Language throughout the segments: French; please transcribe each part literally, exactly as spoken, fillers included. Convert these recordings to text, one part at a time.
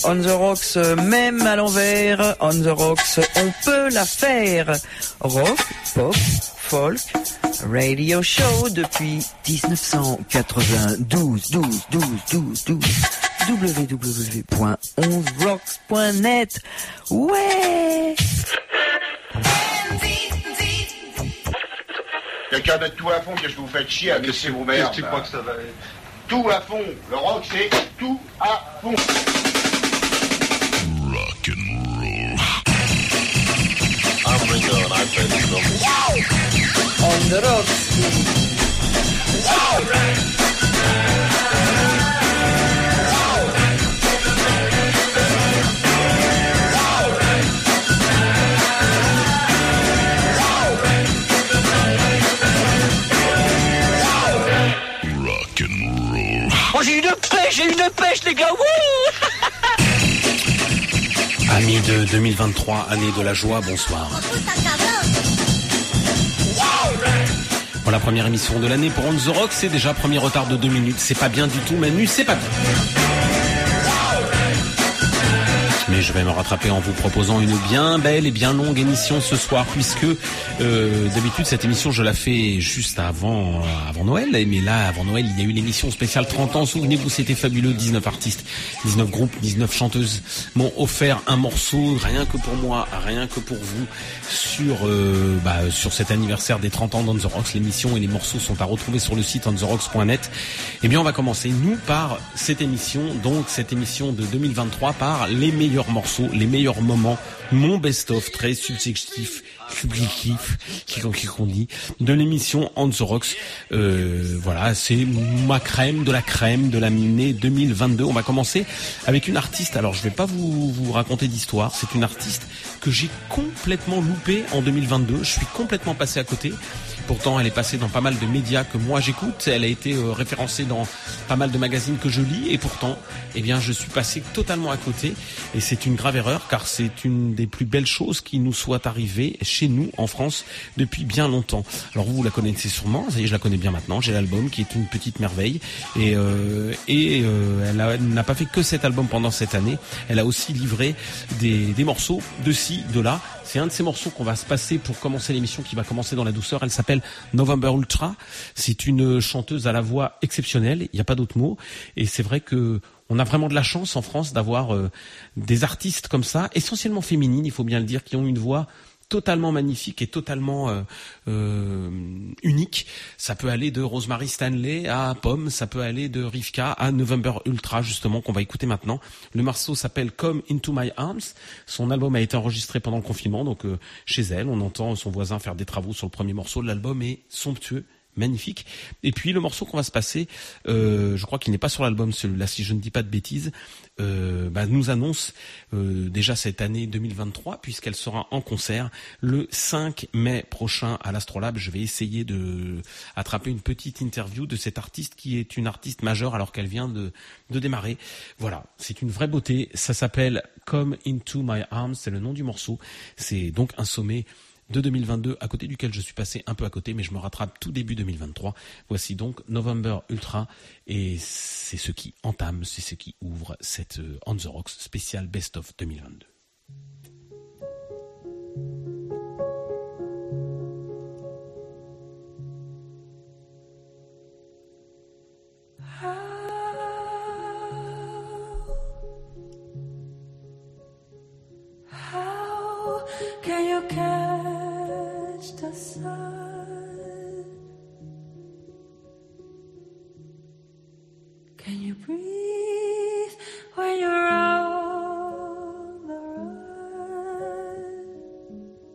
On the Rocks, même à l'envers, On the Rocks, on peut la faire. Rock, pop, folk, radio show depuis dix-neuf cent quatre-vingt-douze, douze, douze, douze, douze, w w w point onze rocks point net. Ouais! Quelqu'un de tout à fond, qu'est-ce que vous faites chier à laisser vos mères? Qu'est-ce que tu crois que ça va être? Tout à fond. Le rock, c'est tout à fond. Rock and roll. I'm Ringo and I play the drums. On the Rocks. Rock and roll. Oh, j'ai une pêche, j'ai une pêche, les gars. Wouh! Amis de deux mille vingt-trois, année de la joie, bonsoir. Pour la première émission de l'année pour On the Rock, c'est déjà premier retard de deux minutes. C'est pas bien du tout, Manu, c'est pas bien. Mais je vais me rattraper en vous proposant une bien belle et bien longue émission ce soir, puisque euh, d'habitude cette émission je la fais juste avant euh, avant Noël, mais là avant Noël il y a eu l'émission spéciale trente ans, souvenez-vous, c'était fabuleux, dix-neuf artistes, dix-neuf groupes, dix-neuf chanteuses m'ont offert un morceau rien que pour moi, rien que pour vous sur euh, bah, sur cet anniversaire des trente ans d'On the Rocks. L'émission et les morceaux sont à retrouver sur le site on the rocks point net. Eh bien on va commencer nous par cette émission, donc cette émission de deux mille vingt-trois par les meilleurs morceaux, les meilleurs moments, mon best-of très subjectif, subjectif, qui qu'on dit, de l'émission On the Rocks. Euh, voilà, c'est ma crème de la crème de l'année deux mille vingt-deux. On va commencer avec une artiste. Alors, je vais pas vous, vous raconter d'histoire. C'est une artiste que j'ai complètement loupée en deux mille vingt-deux. Je suis complètement passé à côté. Pourtant, elle est passée dans pas mal de médias que moi j'écoute. Elle a été euh, référencée dans pas mal de magazines que je lis. Et pourtant, eh bien, je suis passé totalement à côté. Et c'est une grave erreur, car c'est une des plus belles choses qui nous soit arrivée chez nous, en France, depuis bien longtemps. Alors, vous, vous la connaissez sûrement. Ça y est, je la connais bien maintenant. J'ai l'album qui est une petite merveille. Et, euh, et euh, elle, a, elle n'a pas fait que cet album pendant cette année. Elle a aussi livré des, des morceaux de ci, de là. C'est un de ces morceaux qu'on va se passer pour commencer l'émission, qui va commencer dans la douceur. Elle s'appelle November Ultra. C'est une chanteuse à la voix exceptionnelle. Il n'y a pas d'autre mot. Et c'est vrai que on a vraiment de la chance en France d'avoir euh, des artistes comme ça, essentiellement féminines, il faut bien le dire, qui ont une voix totalement magnifique et totalement euh, euh, unique. Ça peut aller de Rosemary Stanley à Pomme, ça peut aller de Rivka à November Ultra, justement, qu'on va écouter maintenant. Le morceau s'appelle Come Into My Arms. Son album a été enregistré pendant le confinement, donc euh, chez elle. On entend son voisin faire des travaux sur le premier morceau. L'album est somptueux, magnifique. Et puis le morceau qu'on va se passer, euh, je crois qu'il n'est pas sur l'album celui-là, si je ne dis pas de bêtises, euh, bah, nous annonce euh, déjà cette année deux mille vingt-trois, puisqu'elle sera en concert le cinq mai prochain à l'Astrolabe. Je vais essayer de attraper une petite interview de cette artiste qui est une artiste majeure alors qu'elle vient de, de démarrer. Voilà, c'est une vraie beauté. Ça s'appelle Come Into My Arms, c'est le nom du morceau. C'est donc un sommet de deux mille vingt-deux, à côté duquel je suis passé un peu à côté, mais je me rattrape tout début deux mille vingt-trois. Voici donc November Ultra, et c'est ce qui entame, c'est ce qui ouvre cette euh, On the Rocks spécial Best of deux mille vingt-deux. Can you catch the sun? Can you breathe when you're on the run?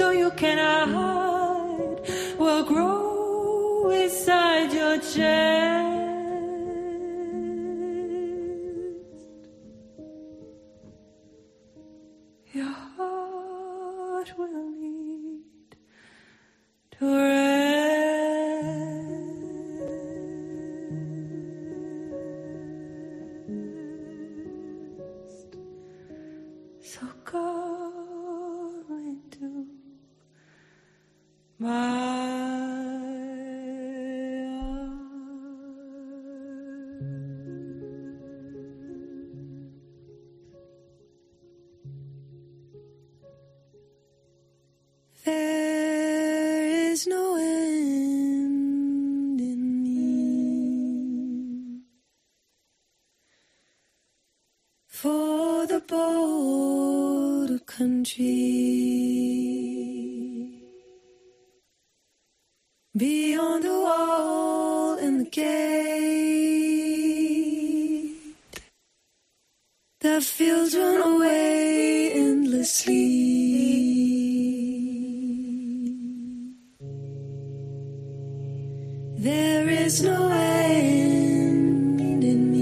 so you can hide will grow inside your chest. Your heart will lead to rest. So go into my there is no end in me for the border country, beyond the wall and the gate. The fields run away endlessly. There is no end in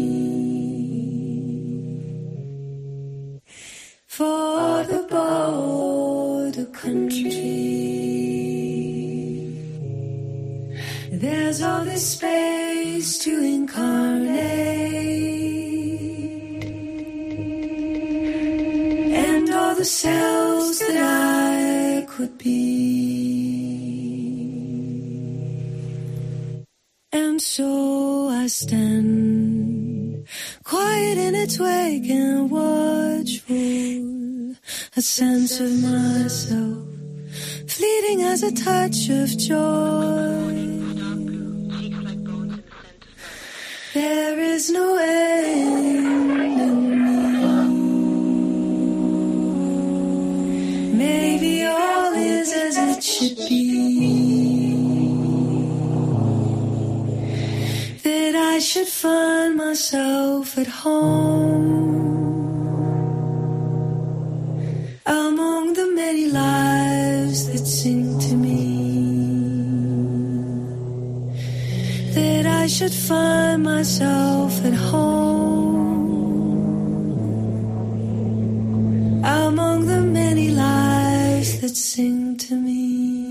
me for the border country. There's all this space to incarnate, and all the selves that I could be. And so I stand quiet in its wake and watchful, a sense of myself fleeting as a touch of joy. There is no end in me. Maybe all is as it should be. That I should find myself at home among the many lives that sing to me. That I should find myself at home among the many lives that sing to me.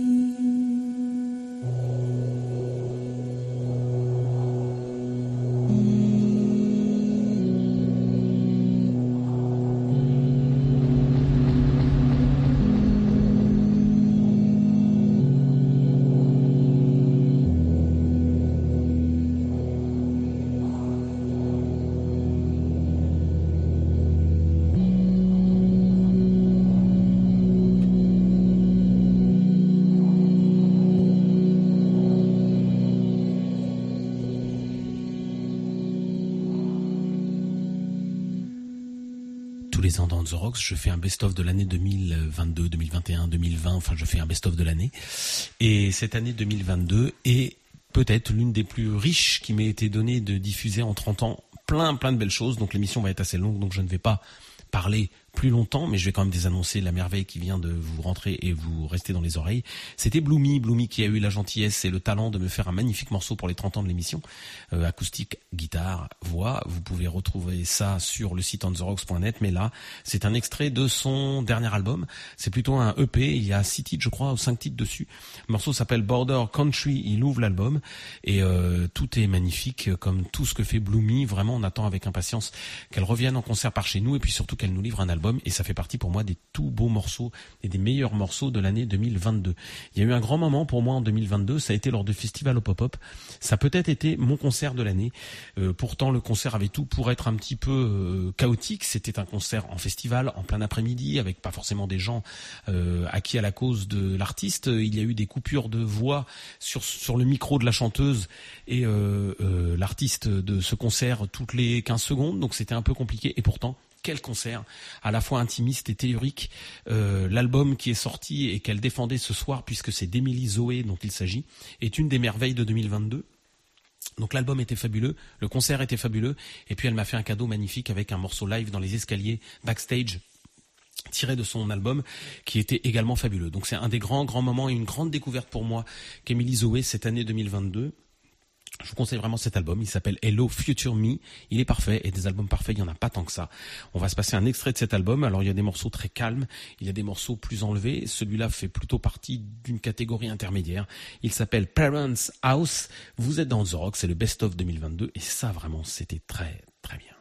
Dans The Rocks, je fais un best-of de l'année deux mille vingt-deux, deux mille vingt et un, deux mille vingt, enfin je fais un best-of de l'année. Et cette année deux mille vingt-deux est peut-être l'une des plus riches qui m'ait été donnée de diffuser en trente ans. Plein, plein de belles choses, donc l'émission va être assez longue, donc je ne vais pas parler plus longtemps, mais je vais quand même désannoncer la merveille qui vient de vous rentrer et vous rester dans les oreilles. C'était Bloomy, Bloomy qui a eu la gentillesse et le talent de me faire un magnifique morceau pour les trente ans de l'émission, euh, acoustique, guitare, voix. Vous pouvez retrouver ça sur le site on the rocks point net, mais là, c'est un extrait de son dernier album. C'est plutôt un E P, il y a six titres, je crois, ou cinq titres dessus. Le morceau s'appelle Border Country, il ouvre l'album et euh, tout est magnifique, comme tout ce que fait Bloomy. Vraiment, on attend avec impatience qu'elle revienne en concert par chez nous et puis surtout qu'elle nous livre un album. Et ça fait partie pour moi des tout beaux morceaux et des meilleurs morceaux de l'année deux mille vingt-deux. Il y a eu un grand moment pour moi en deux mille vingt-deux, ça a été lors du festival au Pop-Up. Ça a peut-être été mon concert de l'année. Euh, pourtant, le concert avait tout pour être un petit peu euh, chaotique. C'était un concert en festival, en plein après-midi, avec pas forcément des gens euh, acquis à la cause de l'artiste. Il y a eu des coupures de voix sur sur le micro de la chanteuse et euh, euh, l'artiste de ce concert toutes les quinze secondes. Donc c'était un peu compliqué. Et pourtant, quel concert, à la fois intimiste et théorique. Euh, l'album qui est sorti et qu'elle défendait ce soir, puisque c'est d'Emily Zoé dont il s'agit, est une des merveilles de deux mille vingt-deux. Donc l'album était fabuleux, le concert était fabuleux, et puis elle m'a fait un cadeau magnifique avec un morceau live dans les escaliers backstage tiré de son album qui était également fabuleux. Donc c'est un des grands grands moments et une grande découverte pour moi qu'Emily Zoé cette année deux mille vingt-deux. Je vous conseille vraiment cet album, il s'appelle Hello Future Me, il est parfait et des albums parfaits, il n'y en a pas tant que ça. On va se passer un extrait de cet album, alors il y a des morceaux très calmes, il y a des morceaux plus enlevés, celui-là fait plutôt partie d'une catégorie intermédiaire. Il s'appelle Parents House, vous êtes dans The Rock, c'est le Best of deux mille vingt-deux et ça vraiment c'était très très bien.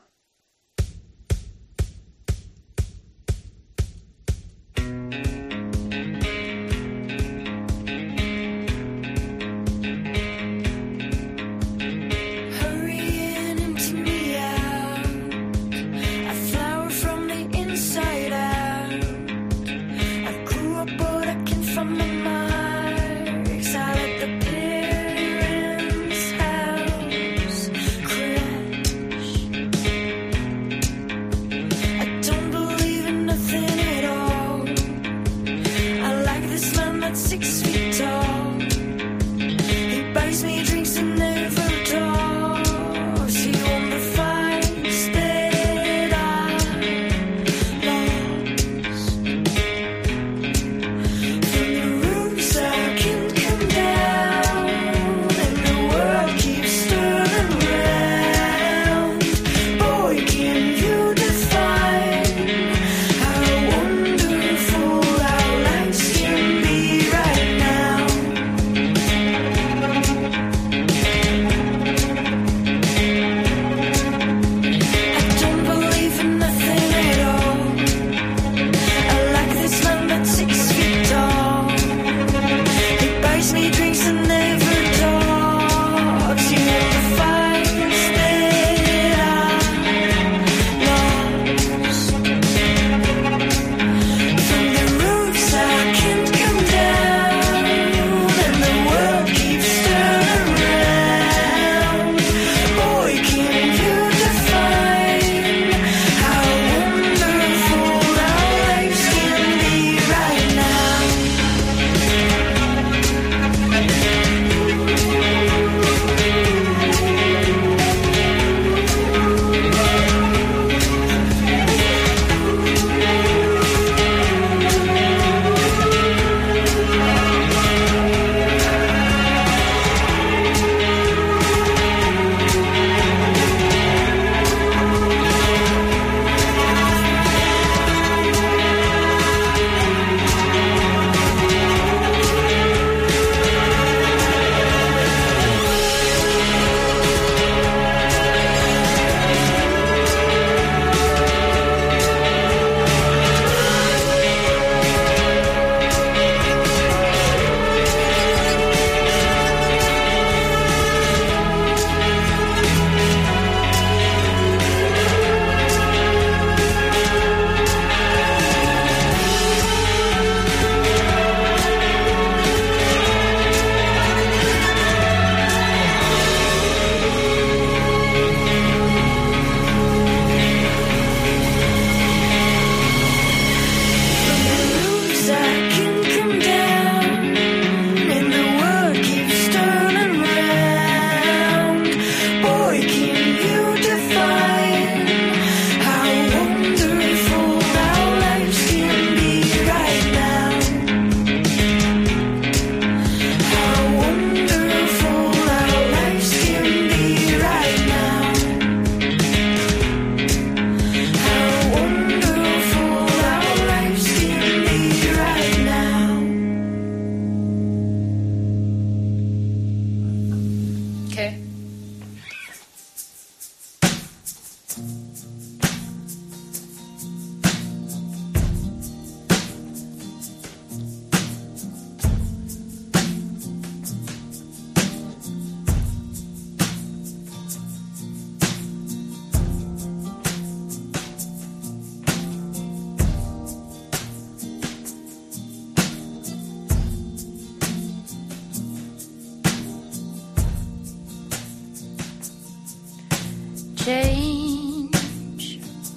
change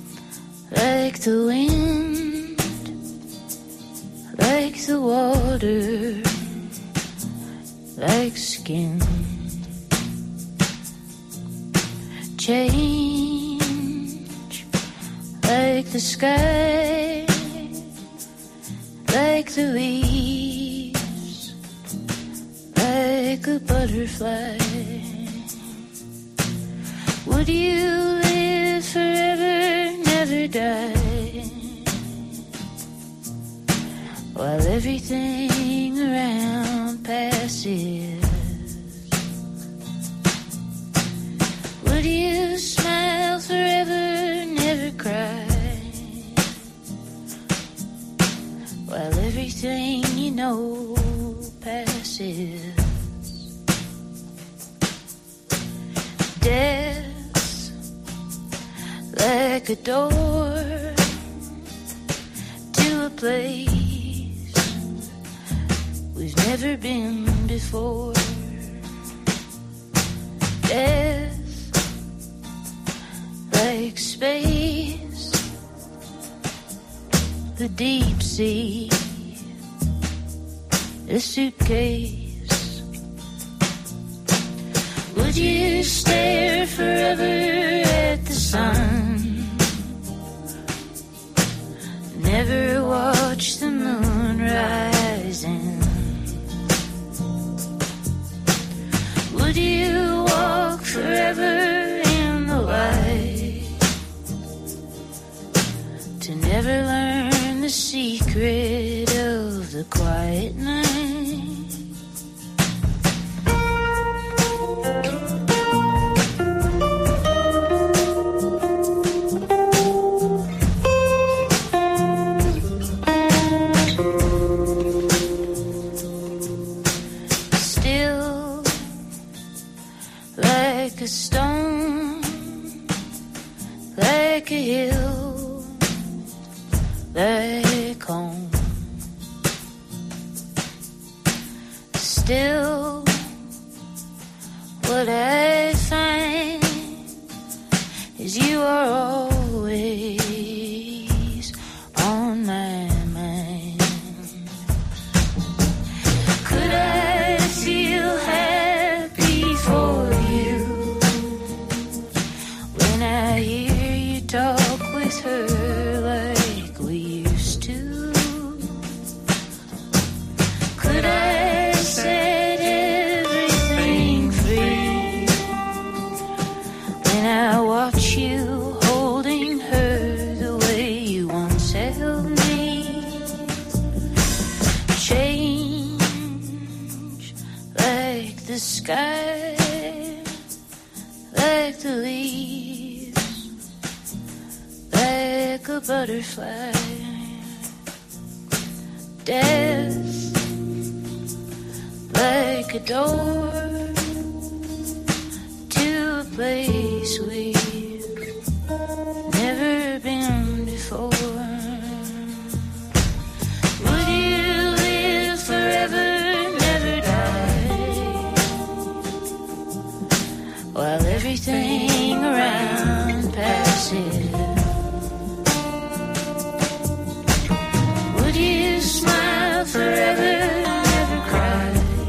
like the wind, like the water, like skin. Change like the sky, the leaves, like a butterfly. Would you live forever, never die, while everything around passes? Would you smile forever, never cry, while everything you know passes? Death's like a door to a place we've never been before. Death like space, the deep sea, a suitcase. Would you stare forever at the sun, never watch the moon rising? Would you walk forever in the light, to never learn the secret of the quiet night? Still like a stone, like a hill, like home. Still, what I find is you are always on my mind. Could I feel happy for you when I hear you talk with her like we used to? Could I set everything free when I watch you holding her the way you once held me? Change like the sky, like the leaves, like a butterfly. Death like a door to a place we've never been before. Would you live forever, never die, while everything around passes? Would you smile forever, never cry?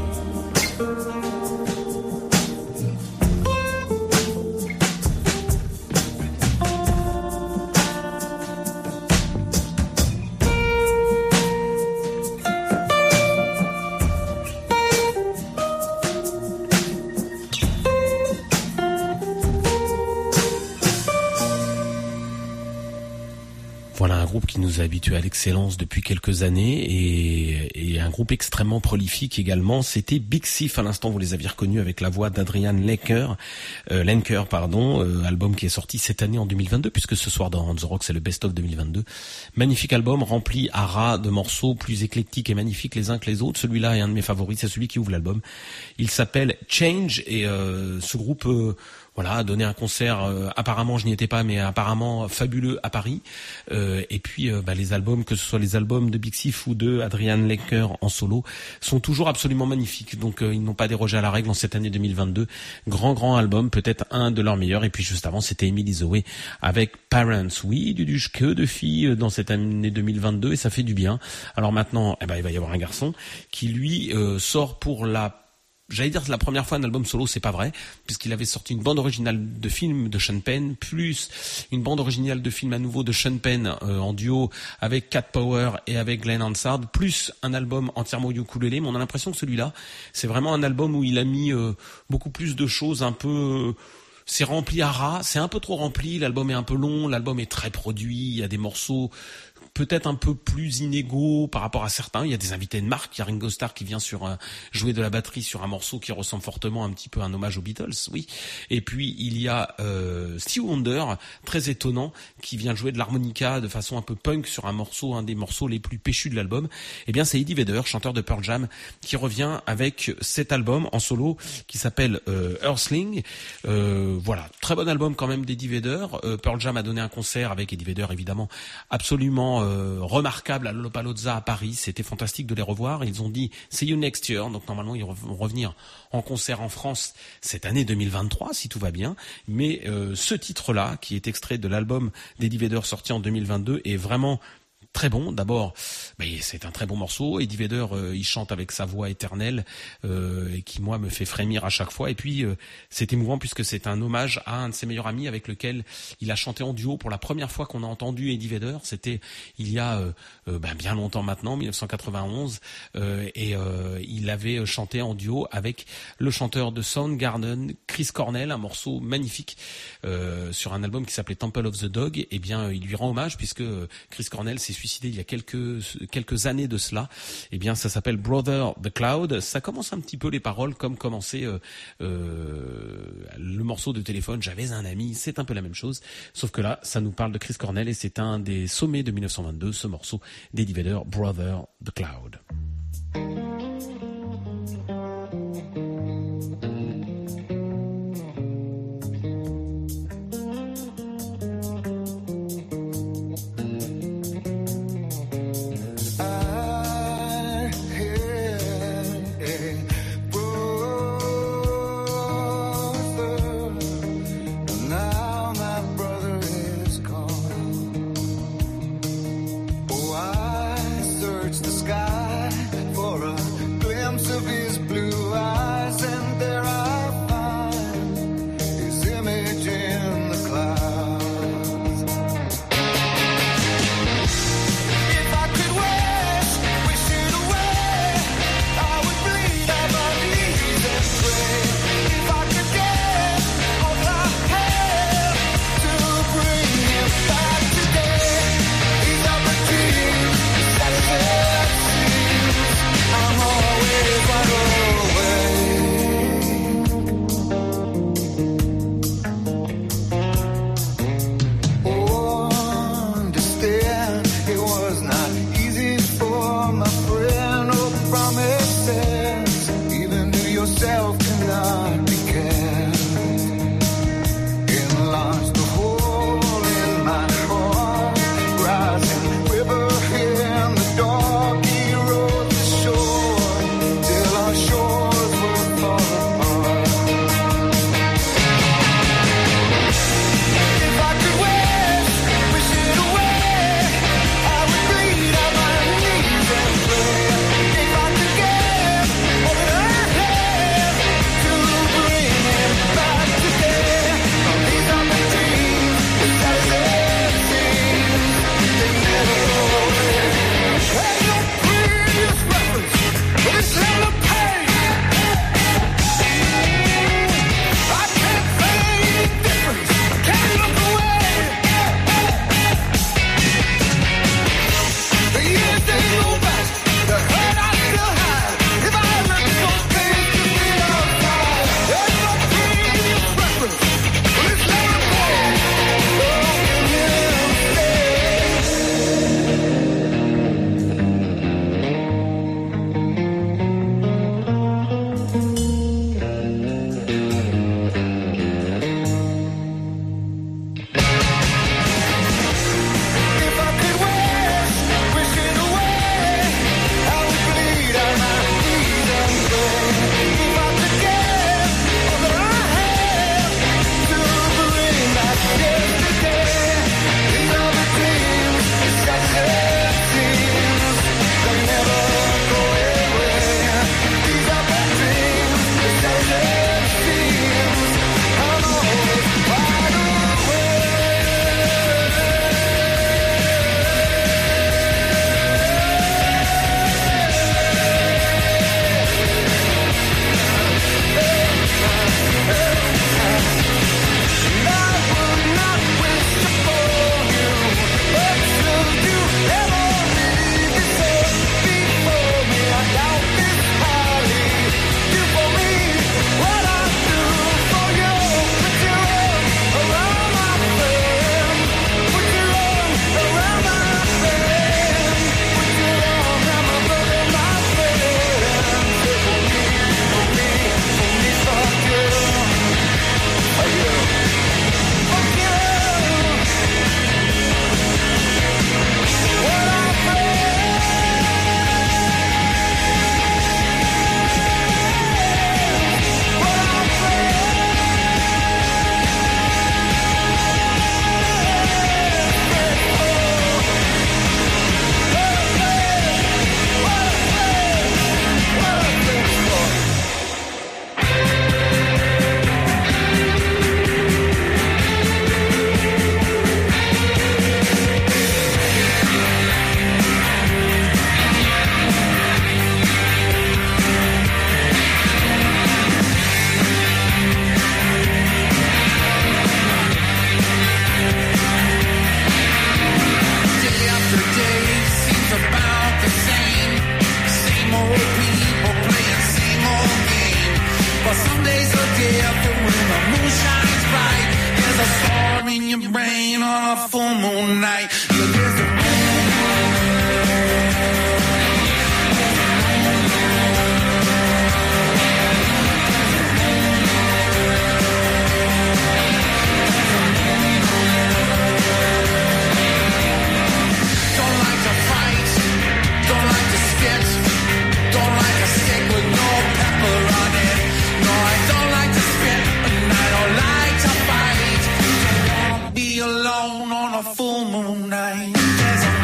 Voilà un groupe qui nous a habitués à l'excellence depuis quelques années et, et un groupe extrêmement prolifique également. C'était Big Thief à l'instant, vous les aviez reconnus avec la voix d'Adrian Lenker, euh, Lenker pardon, euh, album qui est sorti cette année en deux mille vingt-deux puisque ce soir dans On The Rock c'est le Best of deux mille vingt-deux. Magnifique album rempli à ras de morceaux plus éclectiques et magnifiques les uns que les autres. Celui-là est un de mes favoris, c'est celui qui ouvre l'album. Il s'appelle Change et euh, ce groupe euh, voilà, a donné un concert, euh, apparemment je n'y étais pas, mais apparemment fabuleux à Paris. Euh, et puis euh, bah, les albums, que ce soit les albums de Big Thief ou de Adrian Lenker en solo, sont toujours absolument magnifiques. Donc euh, ils n'ont pas dérogé à la règle en cette année deux mille vingt-deux. Grand grand album, peut-être un de leurs meilleurs. Et puis juste avant, c'était Emily Zoé avec Parents. Oui, du du que de filles dans cette année deux mille vingt-deux et ça fait du bien. Alors maintenant, eh ben, il va y avoir un garçon qui lui euh, sort pour la j'allais dire la première fois un album solo, c'est pas vrai, puisqu'il avait sorti une bande originale de film de Sean Penn, plus une bande originale de film à nouveau de Sean Penn euh, en duo avec Cat Power et avec Glenn Hansard, plus un album entièrement au ukulélé. Mais on a l'impression que celui-là, c'est vraiment un album où il a mis euh, beaucoup plus de choses, un peu... Euh, c'est rempli à ras, c'est un peu trop rempli, l'album est un peu long, l'album est très produit, il y a des morceaux peut-être un peu plus inégaux par rapport à certains. Il y a des invités de marque, il y a Ringo Starr qui vient sur un, jouer de la batterie sur un morceau qui ressemble fortement un petit peu à un hommage aux Beatles, oui. Et puis il y a euh, Stevie Wonder, très étonnant, qui vient jouer de l'harmonica de façon un peu punk sur un morceau, un des morceaux les plus péchus de l'album. Eh bien c'est Eddie Vedder, chanteur de Pearl Jam, qui revient avec cet album en solo qui s'appelle euh, Earthling. Euh, voilà, très bon album quand même d'Eddie Vedder. Euh, Pearl Jam a donné un concert avec Eddie Vedder évidemment absolument Euh, remarquable à Lollapalooza à Paris, c'était fantastique de les revoir. Ils ont dit see you next year, donc normalement ils vont revenir en concert en France cette année deux mille vingt-trois si tout va bien, mais euh, ce titre-là qui est extrait de l'album d'Eddie Vedder sorti en deux mille vingt-deux est vraiment très bon. D'abord, bah, c'est un très bon morceau. Eddie Vedder, euh, il chante avec sa voix éternelle euh, et qui, moi, me fait frémir à chaque fois. Et puis, euh, c'est émouvant puisque c'est un hommage à un de ses meilleurs amis avec lequel il a chanté en duo pour la première fois qu'on a entendu Eddie Vedder. C'était il y a euh, euh, bah, bien longtemps maintenant, dix-neuf cent quatre-vingt-onze. Euh, et euh, il avait chanté en duo avec le chanteur de Soundgarden, Chris Cornell, un morceau magnifique euh, sur un album qui s'appelait Temple of the Dog. Et bien, il lui rend hommage puisque Chris Cornell s'est suicidé il y a quelques quelques années de cela. Eh bien, ça s'appelle Brother the Cloud. Ça commence un petit peu les paroles comme commençait euh, euh, le morceau de téléphone. J'avais un ami. C'est un peu la même chose, sauf que là, ça nous parle de Chris Cornell et c'est un des sommets de dix-neuf cent vingt-deux. Ce morceau d'Eddie Vedder, Brother the Cloud. The sky your brain on a full moon night. You're just a alone on a full moon night. There's a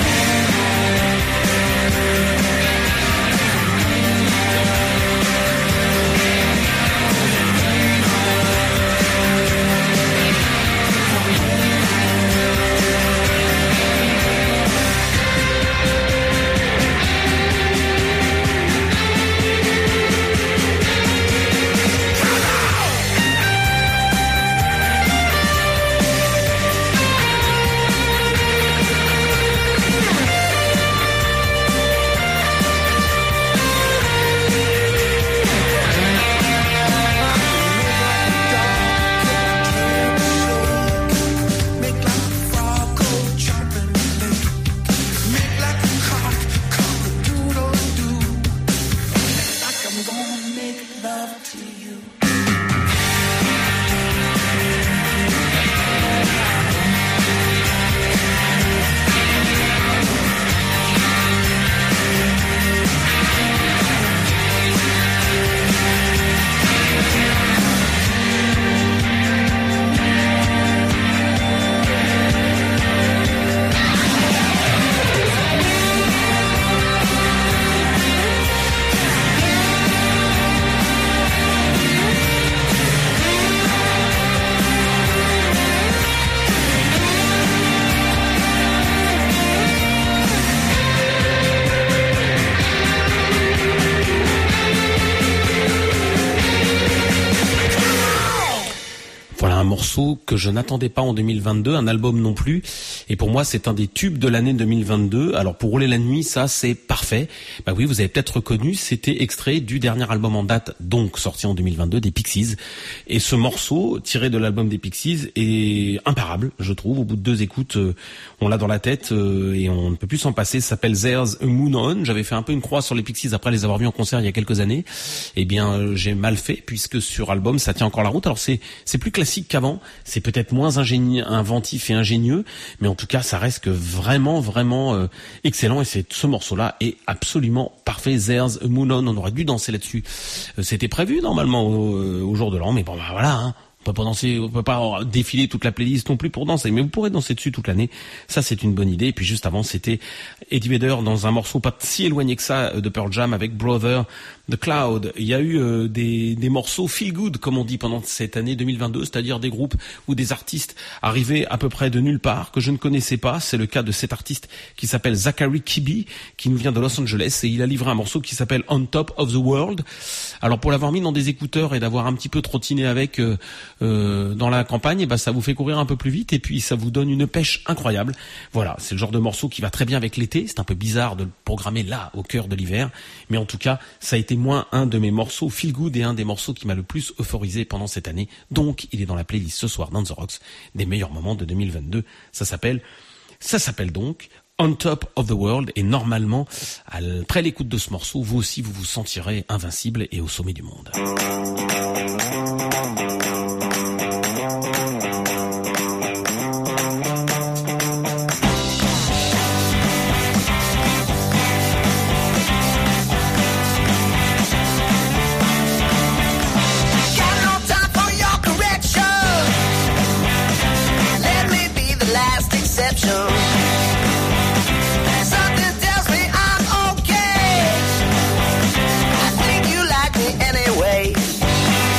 que je n'attendais pas en deux mille vingt-deux, un album non plus, et pour moi c'est un des tubes de l'année deux mille vingt-deux. Alors pour rouler la nuit, ça c'est parfait. Bah oui, vous avez peut-être reconnu, c'était extrait du dernier album en date, donc sorti en deux mille vingt-deux, des Pixies, et ce morceau tiré de l'album des Pixies est imparable, je trouve. Au bout de deux écoutes, on l'a dans la tête et on ne peut plus s'en passer. Ça s'appelle There's a Moon On. J'avais fait un peu une croix sur les Pixies après les avoir vus en concert il y a quelques années. Eh bien j'ai mal fait, puisque sur album ça tient encore la route. Alors c'est c'est plus classique qu'avant, c'est peut-être moins ingénieux, inventif et ingénieux, mais en tout cas ça reste que vraiment vraiment euh, excellent, et c'est, ce morceau-là est absolument parfait. There's a Moon On, on aurait dû danser là-dessus. Euh, c'était prévu normalement au, au jour de l'an, mais bon bah voilà, hein. On peut pas danser, on peut pas défiler toute la playlist non plus pour danser, mais vous pourrez danser dessus toute l'année. Ça, c'est une bonne idée. Et puis juste avant, c'était Eddie Vedder dans un morceau pas si éloigné que ça de Pearl Jam avec Brother the Cloud. Il y a eu euh, des, des morceaux feel good, comme on dit, pendant cette année deux mille vingt-deux, c'est-à-dire des groupes ou des artistes arrivés à peu près de nulle part, que je ne connaissais pas. C'est le cas de cet artiste qui s'appelle Zachary Kibbe, qui nous vient de Los Angeles, et il a livré un morceau qui s'appelle On Top of the World. Alors pour l'avoir mis dans des écouteurs et d'avoir un petit peu trottiné avec euh, euh, dans la campagne, bah, ça vous fait courir un peu plus vite, et puis ça vous donne une pêche incroyable. Voilà, c'est le genre de morceau qui va très bien avec l'été. C'est un peu bizarre de le programmer là, au cœur de l'hiver, mais en tout cas, ça a été moins un de mes morceaux feel good et un des morceaux qui m'a le plus euphorisé pendant cette année. Donc, il est dans la playlist ce soir dans The Rocks des meilleurs moments de deux mille vingt-deux. Ça s'appelle, ça s'appelle donc On Top of the World, et normalement, après l'écoute de ce morceau, vous aussi, vous vous sentirez invincible et au sommet du monde. Anyway,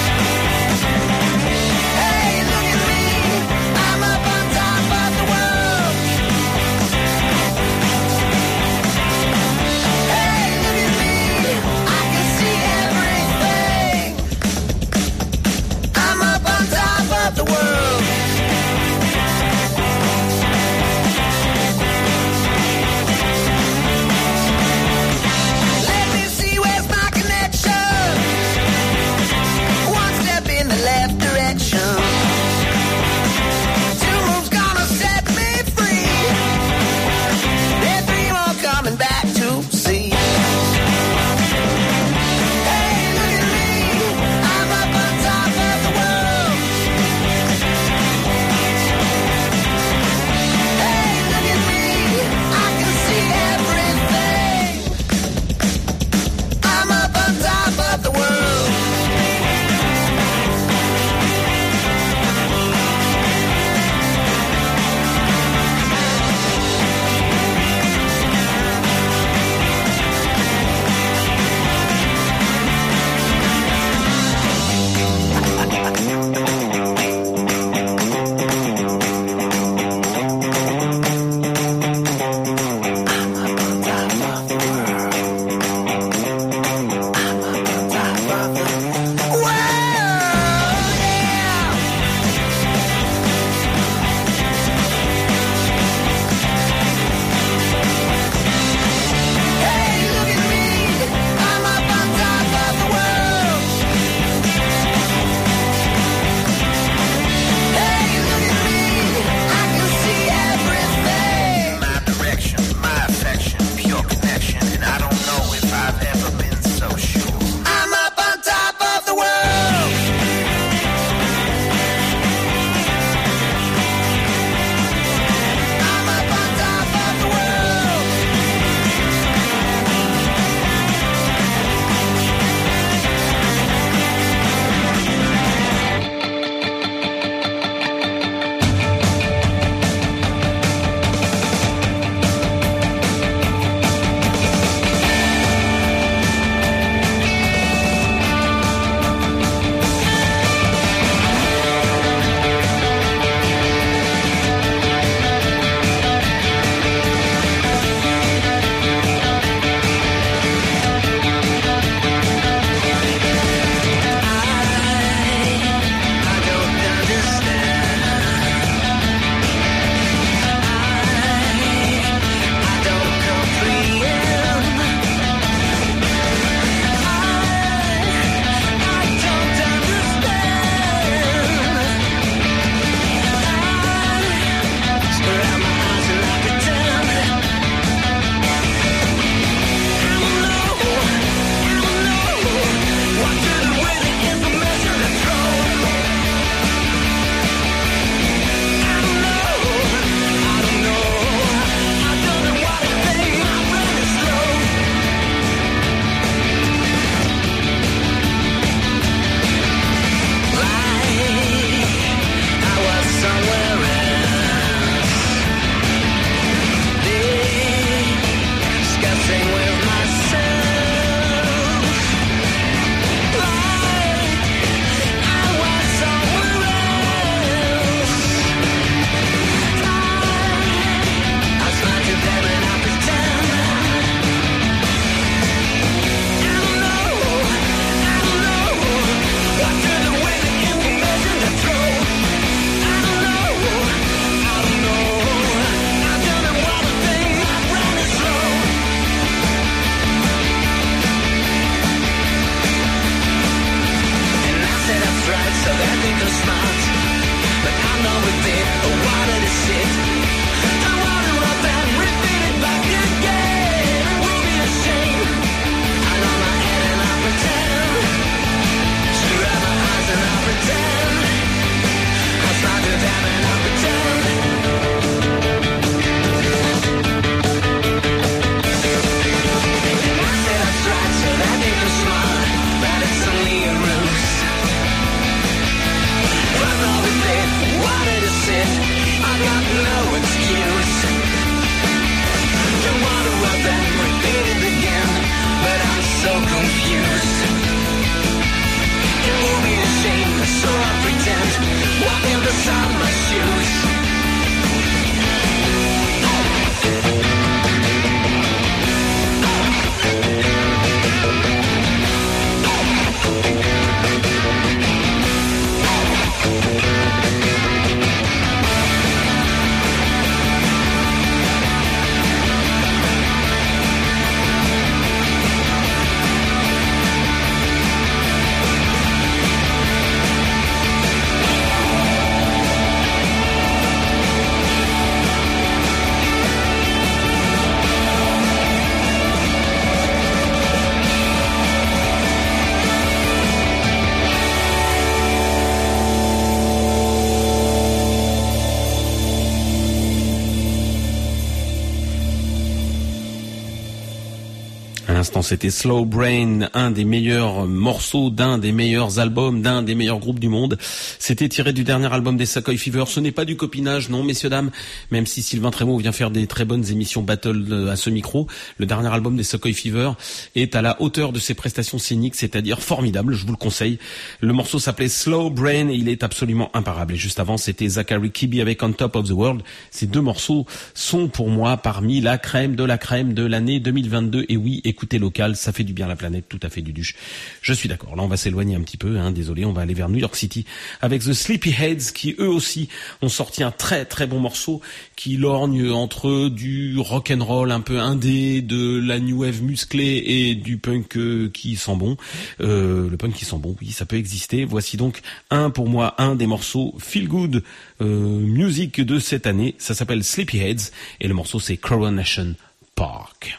l'instant, c'était Slow Brain, un des meilleurs morceaux d'un des meilleurs albums, d'un des meilleurs groupes du monde. C'était tiré du dernier album des Sacoy Fever. Ce n'est pas du copinage, non, messieurs, dames, même si Sylvain Trémaux vient faire des très bonnes émissions battle à ce micro. Le dernier album des Sacoy Fever est à la hauteur de ses prestations scéniques, c'est-à-dire formidable, je vous le conseille. Le morceau s'appelait Slow Brain et il est absolument imparable. Et juste avant, c'était Zachary Kibbe avec On Top of the World. Ces deux morceaux sont pour moi parmi la crème de la crème de l'année deux mille vingt-deux. Et oui, écoutez local, ça fait du bien à la planète, tout à fait du duche. Je suis d'accord. Là, on va s'éloigner un petit peu, hein, désolé, on va aller vers New York City avec The Sleepyheads qui eux aussi ont sorti un très très bon morceau qui lorgne entre du rock and roll un peu indé, de la new wave musclée et du punk euh, qui sent bon. Euh, le punk qui sent bon, oui, ça peut exister. Voici donc un pour moi un des morceaux feel good euh, music de cette année. Ça s'appelle Sleepyheads et le morceau c'est Coronation Park.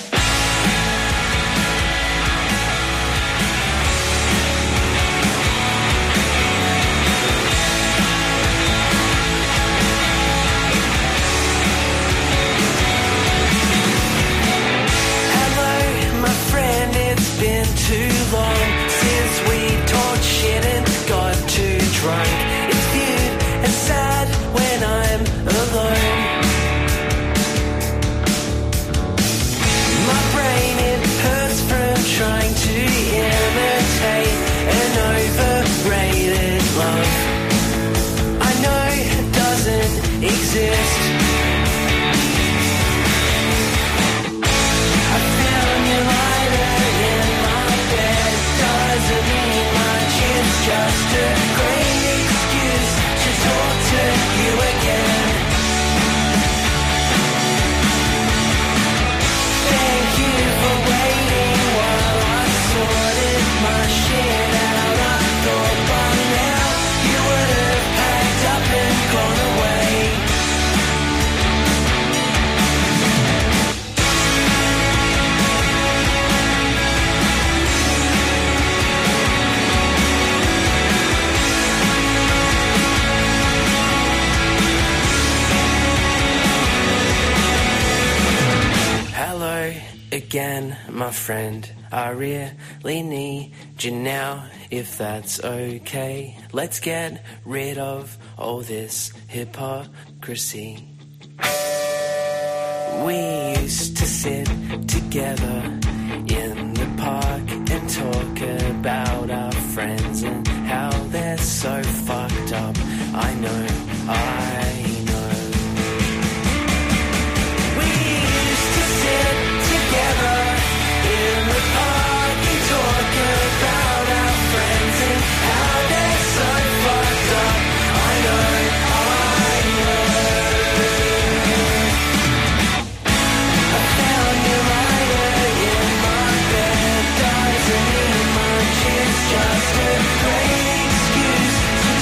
Again, my friend, I really need you now, if that's okay. Let's get rid of all this hypocrisy. We used to sit together in the park and talk about our friends and how they're so fucked up. I know, I know. We used to sit together in the park and talk about our friends and how they're so fucked up. I know, I know. I found you lying in my bed, doesn't mean much, it's just a great excuse to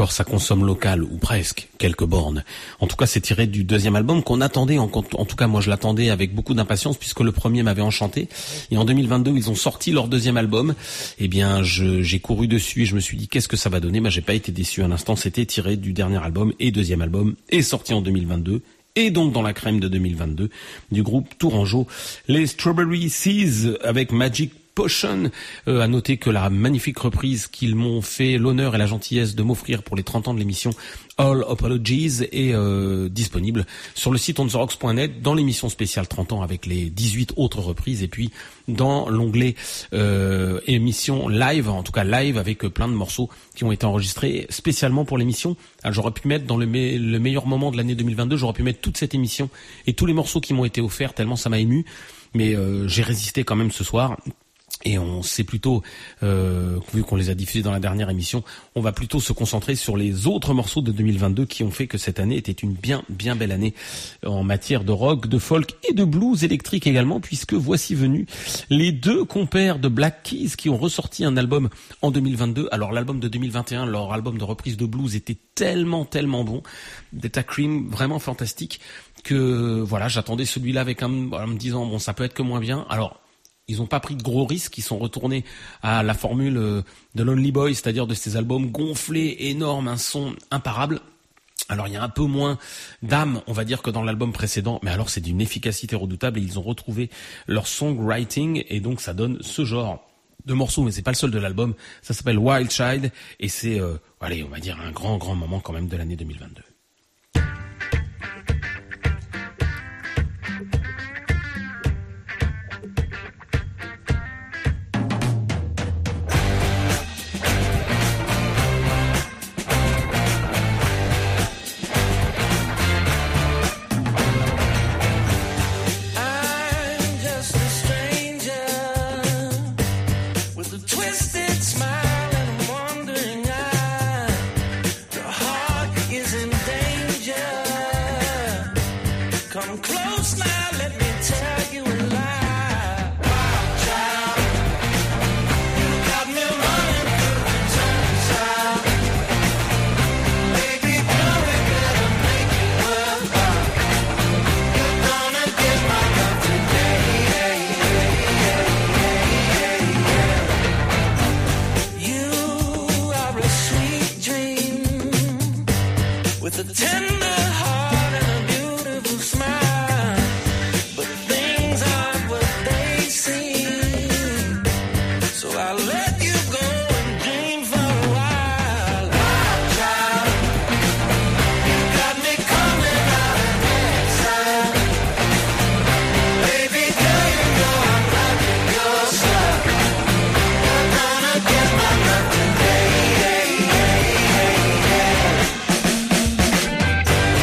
encore ça consomme local, ou presque, quelques bornes. En tout cas, c'est tiré du deuxième album qu'on attendait, en, en tout cas moi je l'attendais avec beaucoup d'impatience puisque le premier m'avait enchanté. Et en deux mille vingt-deux, ils ont sorti leur deuxième album. Eh bien, je, j'ai couru dessus et je me suis dit qu'est-ce que ça va donner. Bah, j'ai pas été déçu un instant, c'était tiré du dernier album et deuxième album, et sorti en deux mille vingt-deux. Et donc dans la crème de deux mille vingt-deux du groupe Tourangeau, les Strawberry Seas avec Magic Potion. Euh, à noter que la magnifique reprise qu'ils m'ont fait l'honneur et la gentillesse de m'offrir pour les trente ans de l'émission All Apologies est euh, disponible sur le site on the rocks point net dans l'émission spéciale trente ans avec les dix-huit autres reprises, et puis dans l'onglet euh, émission live, en tout cas live avec plein de morceaux qui ont été enregistrés spécialement pour l'émission. Alors j'aurais pu mettre dans le, me- le meilleur moment de l'année deux mille vingt-deux, j'aurais pu mettre toute cette émission et tous les morceaux qui m'ont été offerts tellement ça m'a ému, mais euh, j'ai résisté quand même ce soir. Et on sait plutôt, euh, vu qu'on les a diffusés dans la dernière émission, on va plutôt se concentrer sur les autres morceaux de deux mille vingt-deux qui ont fait que cette année était une bien, bien belle année en matière de rock, de folk et de blues électrique également, puisque voici venus les deux compères de Black Keys qui ont ressorti un album en deux mille vingt-deux. Alors l'album de deux mille vingt et un, leur album de reprise de blues était tellement, tellement bon, Delta Cream, vraiment fantastique, que voilà, j'attendais celui-là avec un, en me disant bon, ça peut être que moins bien. Alors ils n'ont pas pris de gros risques, ils sont retournés à la formule de Lonely Boy, c'est-à-dire de ces albums gonflés, énormes, un son imparable. Alors il y a un peu moins d'âme, on va dire, que dans l'album précédent, mais alors c'est d'une efficacité redoutable et ils ont retrouvé leur songwriting et donc ça donne ce genre de morceaux, mais c'est pas le seul de l'album. Ça s'appelle Wild Child et c'est, euh, allez, on va dire un grand, grand moment quand même de l'année deux mille vingt-deux. Today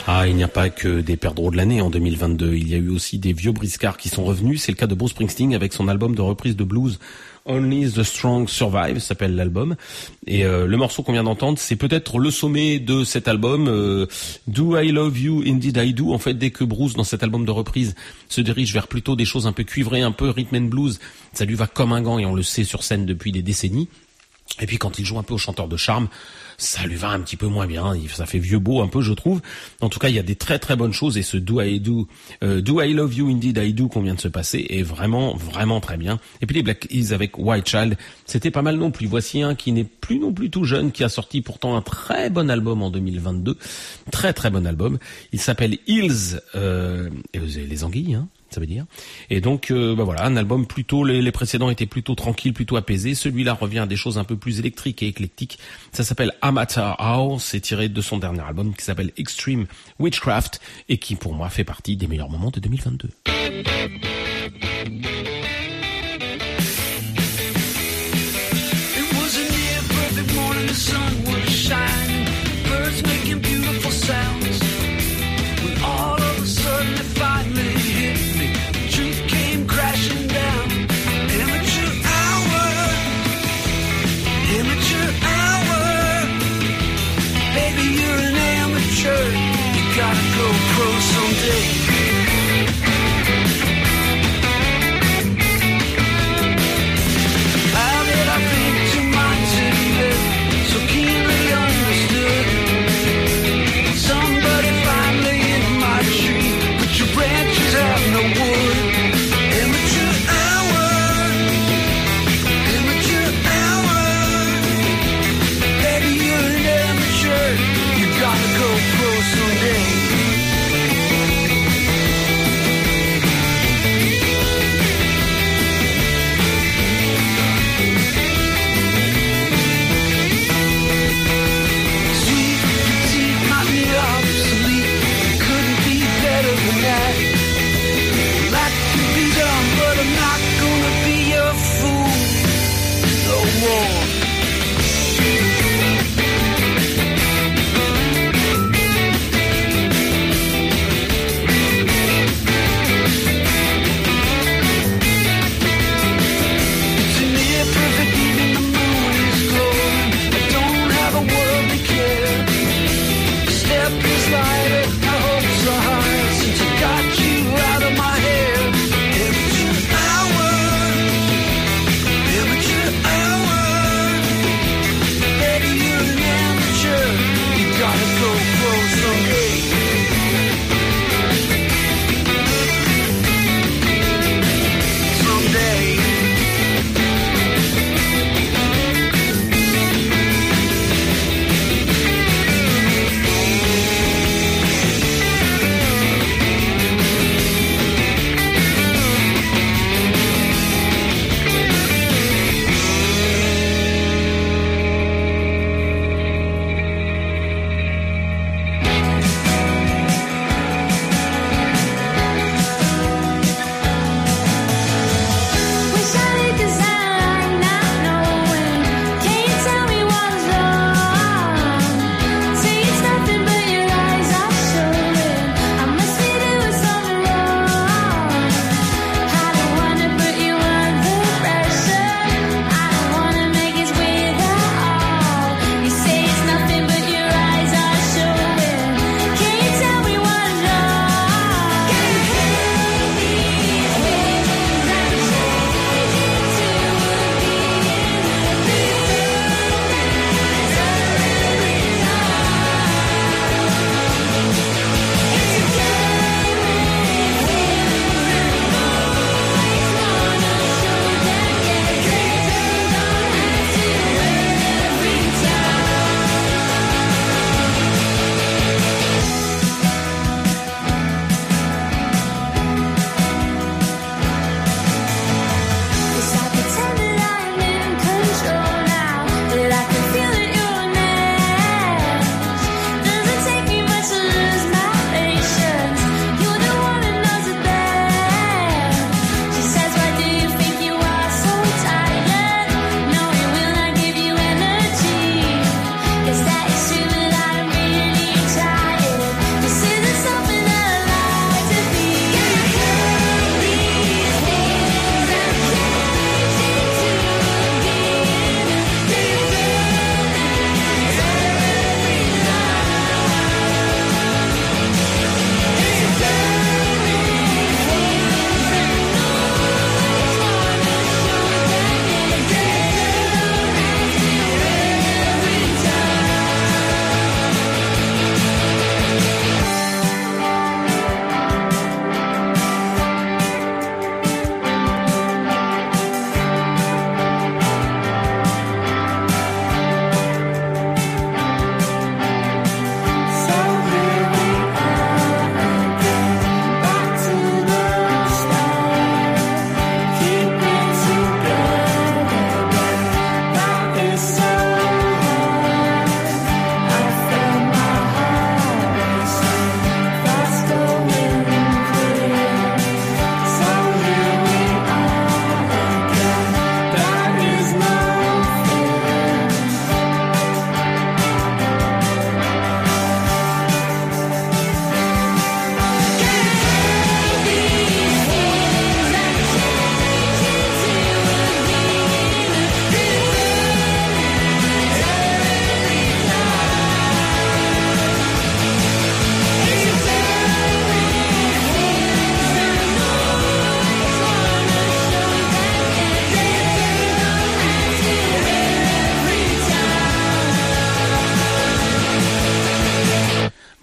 Ah, il n'y a pas que des perdreaux de l'année en deux mille vingt-deux. Il y a eu aussi des vieux briscards qui sont revenus. C'est le cas de Bruce Springsteen avec son album de reprise de blues Only the Strong Survive, s'appelle l'album. Et euh, le morceau qu'on vient d'entendre, c'est peut-être le sommet de cet album. Euh, Do I Love You, Indeed I Do. En fait, dès que Bruce, dans cet album de reprise, se dirige vers plutôt des choses un peu cuivrées, un peu rhythm and blues, ça lui va comme un gant et on le sait sur scène depuis des décennies. Et puis quand il joue un peu au chanteur de charme, ça lui va un petit peu moins bien, ça fait vieux beau un peu je trouve. En tout cas il y a des très très bonnes choses et ce Do I Do, euh, Do I Love You Indeed I Do qu'on vient de se passer est vraiment vraiment très bien. Et puis les Black Keys avec White Child, c'était pas mal non plus. Voici un qui n'est plus non plus tout jeune, qui a sorti pourtant un très bon album en deux mille vingt-deux, très très bon album. Il s'appelle Hills, euh, et vous avez les anguilles hein. Ça veut dire. Et donc, euh, bah voilà, un album plutôt, les, les précédents étaient plutôt tranquilles, plutôt apaisés. Celui-là revient à des choses un peu plus électriques et éclectiques. Ça s'appelle Amateur Hour. C'est tiré de son dernier album qui s'appelle Extreme Witchcraft et qui, pour moi, fait partie des meilleurs moments de deux mille vingt-deux. It was a near perfect morning, the sun was shining, birds making beautiful sounds. When all of a sudden it finally hit me, truth came crashing down. Amateur hour, amateur hour. Baby, you're an amateur, you gotta go pro someday. How did I think two minds had lived so keenly understood? Somebody finally in my tree, but your branches have no wood. Amateur hour, amateur hour. Baby, you're an amateur, you gotta go pro someday. Sweet petite, knock me obsolete. Couldn't be better than that. That could be done, but I'm not gonna be your fool no more.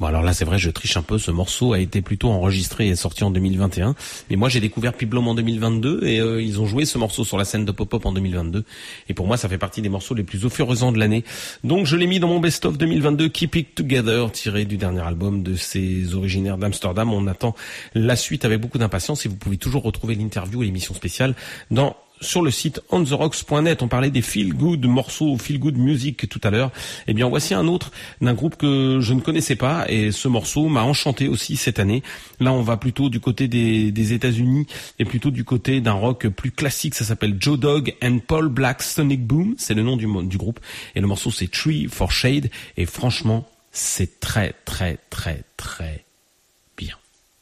Bon alors là c'est vrai, je triche un peu, ce morceau a été plutôt enregistré et sorti en deux mille vingt et un, mais moi j'ai découvert Piblom en deux mille vingt-deux et euh, ils ont joué ce morceau sur la scène de Pop-Up en deux mille vingt-deux et pour moi ça fait partie des morceaux les plus euphorisants de l'année. Donc je l'ai mis dans mon best-of deux mille vingt-deux, Keep It Together, tiré du dernier album de ces originaires d'Amsterdam. On attend la suite avec beaucoup d'impatience et vous pouvez toujours retrouver l'interview et l'émission spéciale dans sur le site on the rocks point net. On parlait des feel good morceaux, feel good music tout à l'heure. Eh bien, voici un autre d'un groupe que je ne connaissais pas et ce morceau m'a enchanté aussi cette année. Là, on va plutôt du côté des, des États-Unis et plutôt du côté d'un rock plus classique. Ça s'appelle Joe Dog and Paul Black Sonic Boom. C'est le nom du, du groupe et le morceau c'est Tree for Shade et franchement, c'est très, très, très, très bien.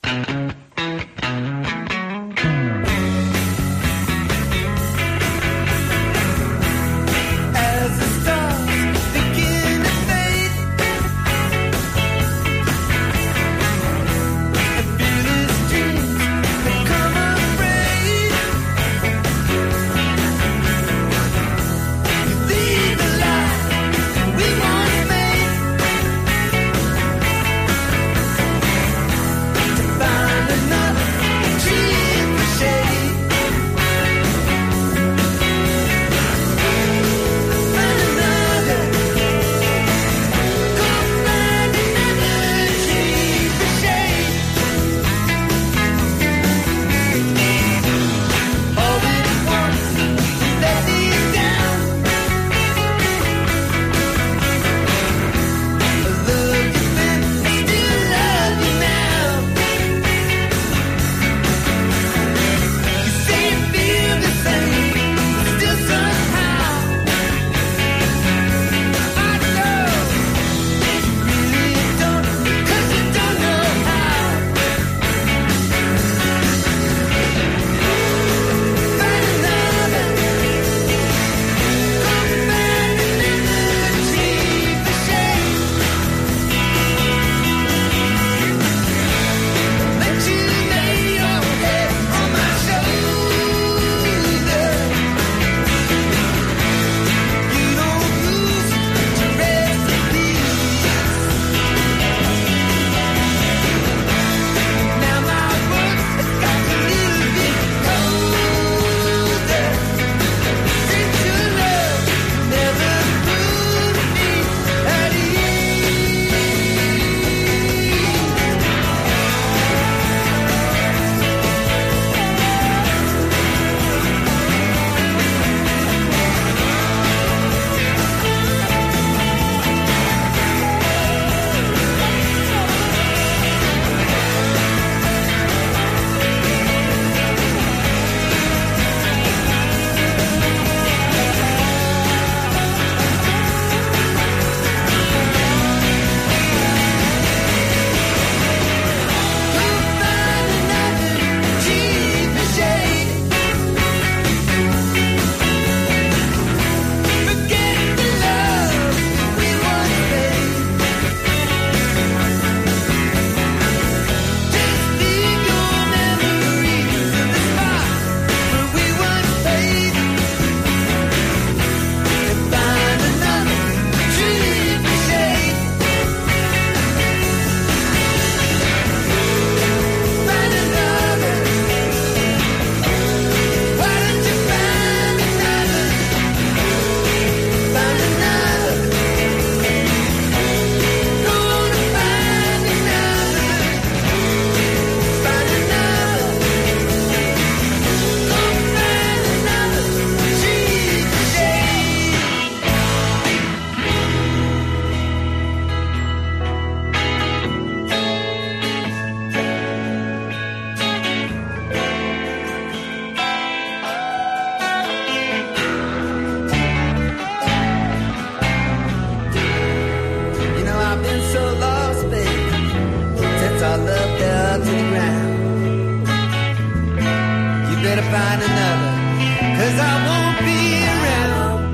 find another, 'cause I won't be around.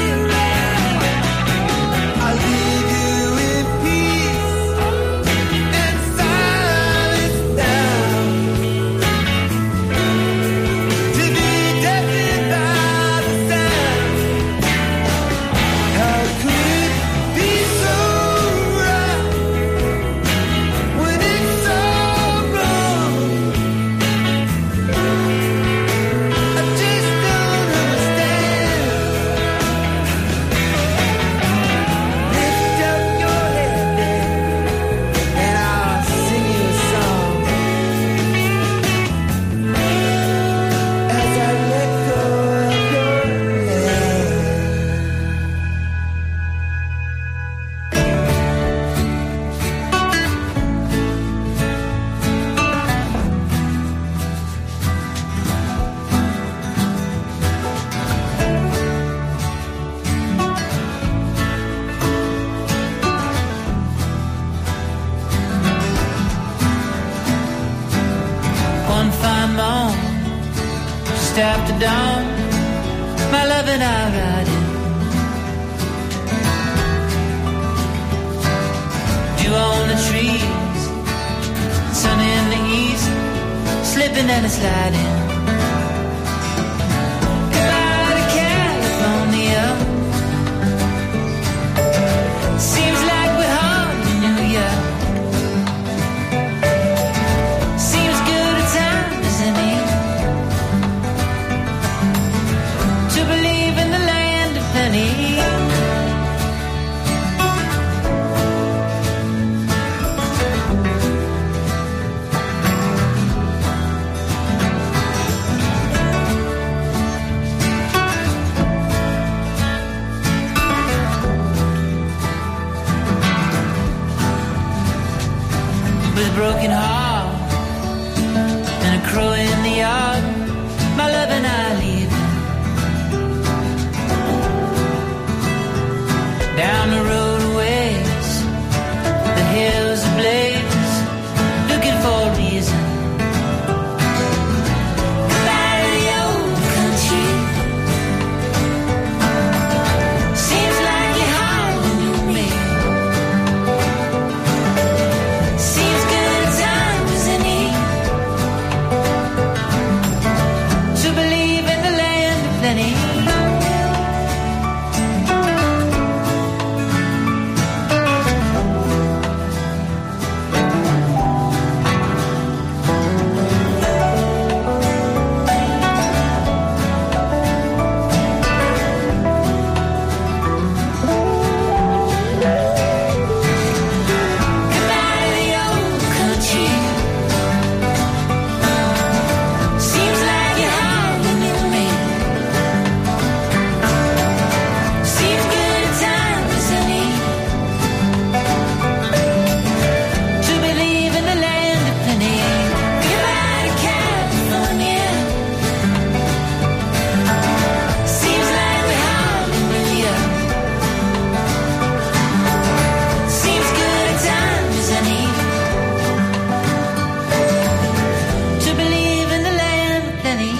I'll leave you in peace and silence down, to be deafened by the sound. How could it be so right Just after dawn, my love and I ride in. Dew on the trees, sun in the east, slipping and a sliding. Goodbye to California. Seems like we're hardly New Year. Seems good a time as any to believe in the land of plenty. With a broken heart and a crow in the yard, my love and I leave down the road a ways, the hills ablaze, looking for a reason. Goodbye to the old country. Seems like you hardly knew me. Seems good a time as any to believe in the land of plenty. Goodbye to the old country. Seems like you hardly knew me. Seems good a time as any to believe in the land of plenty. Goodbye to California. Seems like we hardly knew ya. Seems good a time as any to believe in the land of plenty.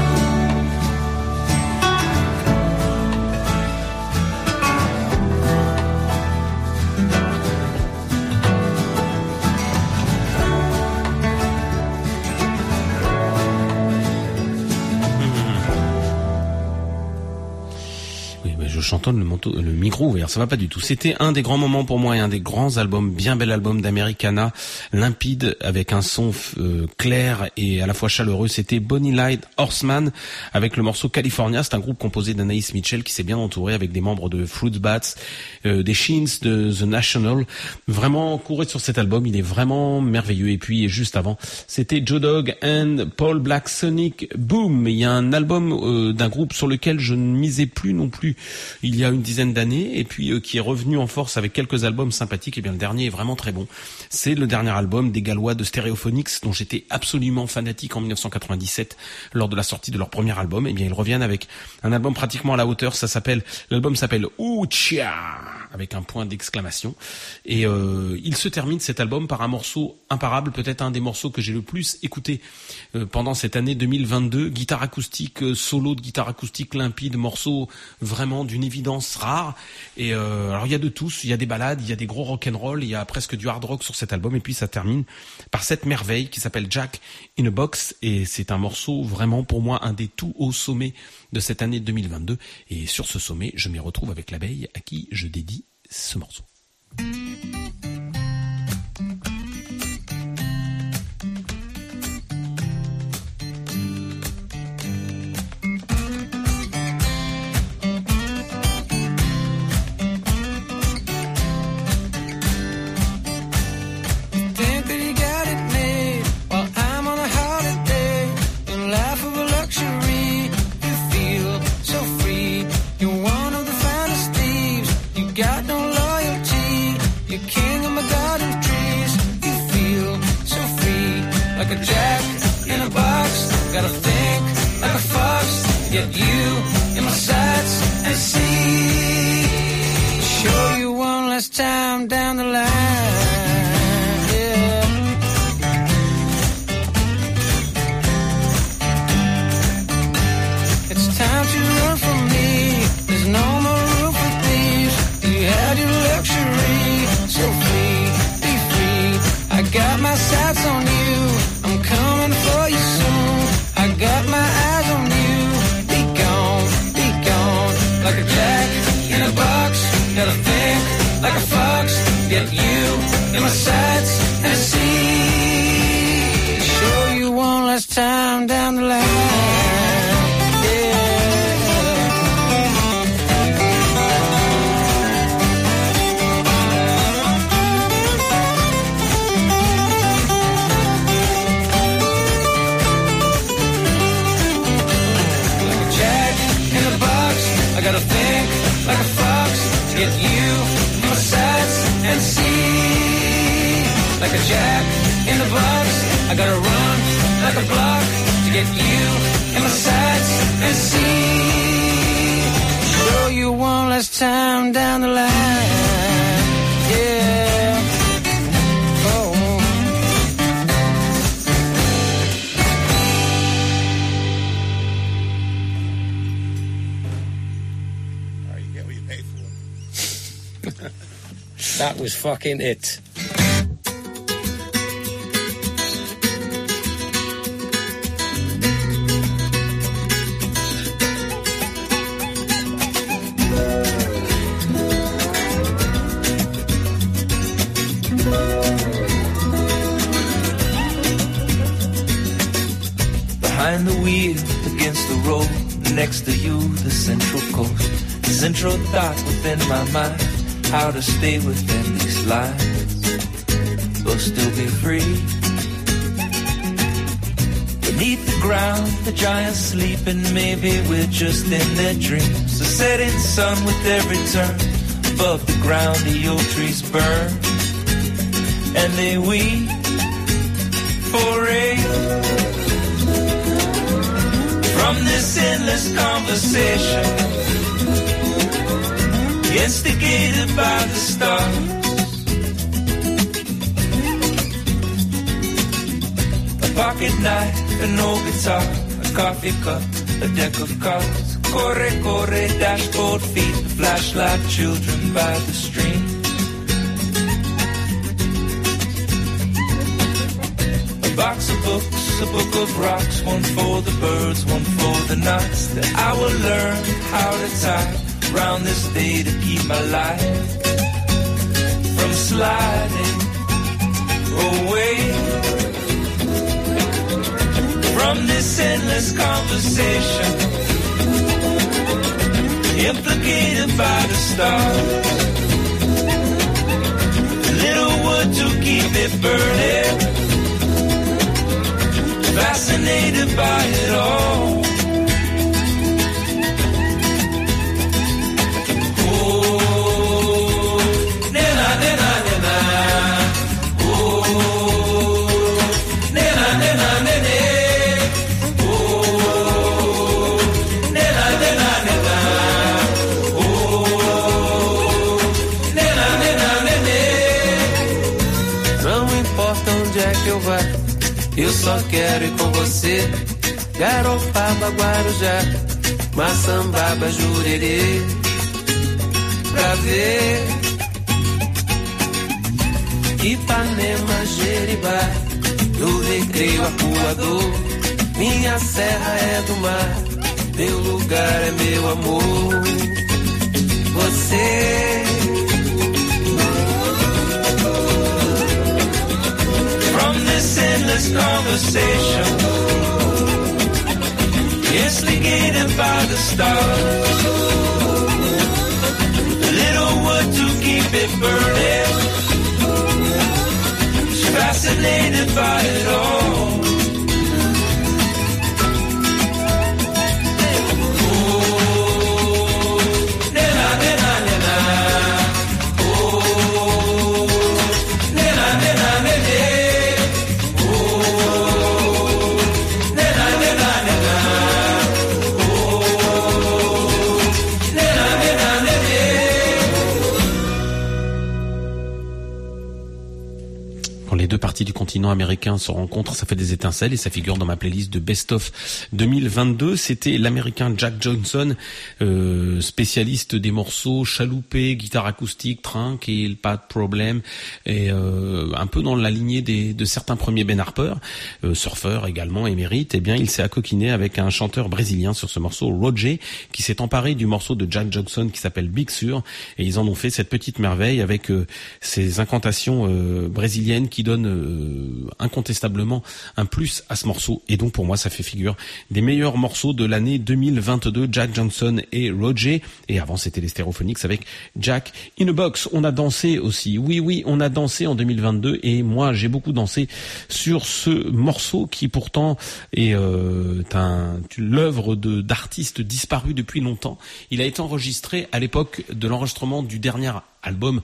Oui, mais je chantonne le, manteau, le micro ouvert, ça va pas du tout. C'était un des grands moments pour moi et un des grands albums, bien bel album d'Americana, limpide, avec un son euh, clair et à la fois chaleureux. C'était Bonnie Light Horseman avec le morceau California. C'est un groupe composé d'Anaïs Mitchell qui s'est bien entouré avec des membres de Fruits Bats, euh, des Sheens, de The National. Vraiment, courez sur cet album, il est vraiment merveilleux. Et puis, juste avant, c'était Joe Dog and Paul Black Sonic Boom. Il y a un album euh, d'un groupe sur lequel je ne misais plus non plus il y a une dizaine d'années et puis euh, qui est revenu en force avec quelques albums sympathiques. Et bien le dernier est vraiment très bon. C'est le dernier album des Gallois de Stereophonics dont j'étais absolument fanatique en dix-neuf cent quatre-vingt-dix-sept lors de la sortie de leur premier album. Et bien ils reviennent avec un album pratiquement à la hauteur. Ça s'appelle, l'album s'appelle Ouchia avec un point d'exclamation. Et euh, il se termine cet album par un morceau imparable, peut-être un des morceaux que j'ai le plus écouté euh, pendant cette année deux mille vingt-deux. Guitare acoustique, euh, solo de guitare acoustique limpide, morceau vraiment d'une évidence rare. Et euh, alors il y a de tous, il y a des ballades, il y a des gros rock'n'roll, il y a presque du hard rock sur cet album. Et puis ça termine par cette merveille qui s'appelle Jack in a Box. Et c'est un morceau vraiment pour moi un des tout hauts sommets de cette année deux mille vingt-deux. Et sur ce sommet, je m'y retrouve avec l'abeille à qui je dédie ce morceau. Get you in my sights and see. Show you one last time down the line. Yeah. like a jack in the box. I gotta run like a block to get you in my sights and see. Show you one last time down the line. Yeah. Oh. All right, you get what you pay for. That was fucking it. Behind the wheel, against the road, next to you, the central coast. The central thought within my mind, how to stay within these lines, but still be free. Beneath the ground, the giants sleeping, maybe we're just in their dreams. The setting sun with every turn, above the ground the oak trees burn, and they weep for rain. From this endless conversation, instigated by the stars, a pocket knife, an old guitar, a coffee cup, a deck of cards. Corre, corre, dashboard feet, the flashlight children by the stream. A box of books, a book of rocks, one for the birds, one for the knots, that I will learn how to tie round this day to keep my life from sliding away. From this endless conversation, implicated by the stars, a little wood to keep it burning, fascinated by it all. Eu só quero ir com você, Garopaba, Guarujá, Maçambaba, Jurerê, pra ver Ipanema, Jeribá, no Recreio Arpoador. Minha serra é do mar, meu lugar é meu amor. Você from this endless conversation, instigated by the stars, a little wood to keep it burning, fascinated by it all. Les deux parties du continent américain se rencontrent, ça fait des étincelles et ça figure dans ma playlist de Best of deux mille vingt-deux. C'était l'américain Jack Johnson, euh, spécialiste des morceaux chaloupés, guitare acoustique, tranquille, pas de problème, et euh, un peu dans la lignée des, de certains premiers Ben Harper, euh, surfeur également émérite. Eh bien, il s'est accoquiné avec un chanteur brésilien sur ce morceau, Roger, qui s'est emparé du morceau de Jack Johnson qui s'appelle Big Sur, et ils en ont fait cette petite merveille avec euh, ces incantations euh, brésiliennes qui donnent euh, incontestablement un plus à ce morceau, et donc pour moi ça fait figure des meilleurs morceaux de l'année deux mille vingt-deux, Jack Johnson et Roger. Et avant c'était les Stereophonics avec Jack in a Box. On a dansé aussi, oui oui on a dansé en deux mille vingt-deux, et moi j'ai beaucoup dansé sur ce morceau qui pourtant est euh, un, l'œuvre de, d'artistes disparus depuis longtemps. Il a été enregistré à l'époque de l'enregistrement du dernier album,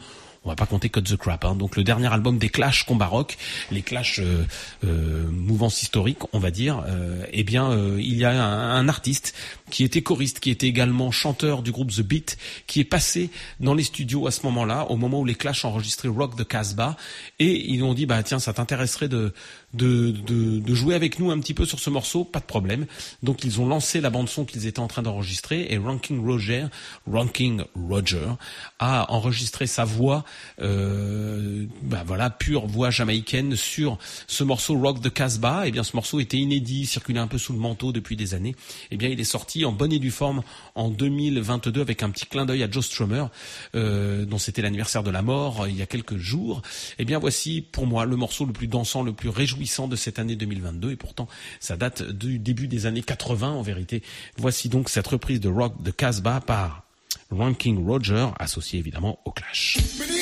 On va pas compter Cut the Crap. Hein. Donc le dernier album des Clash Combat Rock, les Clash euh, euh, mouvance historique, on va dire. Euh, eh bien, euh, il y a un, un artiste qui était choriste, qui était également chanteur du groupe The Beat, qui est passé dans les studios à ce moment-là, au moment où les Clash enregistraient Rock the Casbah, et ils ont dit bah tiens, ça t'intéresserait de de de de jouer avec nous un petit peu sur ce morceau, pas de problème. Donc ils ont lancé la bande son qu'ils étaient en train d'enregistrer, et Ranking Roger, Ranking Roger a enregistré sa voix, euh, bah voilà, pure voix jamaïcaine sur ce morceau Rock the Casbah. Et bien ce morceau était inédit, circulait un peu sous le manteau depuis des années. Et bien il est sorti en bonne et due forme en deux mille vingt-deux avec un petit clin d'œil à Joe Strummer, euh, dont c'était l'anniversaire de la mort euh, il y a quelques jours. Et bien voici pour moi le morceau le plus dansant, le plus réjouissant de cette année deux mille vingt-deux, et pourtant ça date du début des années quatre-vingts en vérité. Voici donc cette reprise de Rock the Casbah par Ranking Roger, associé évidemment au Clash.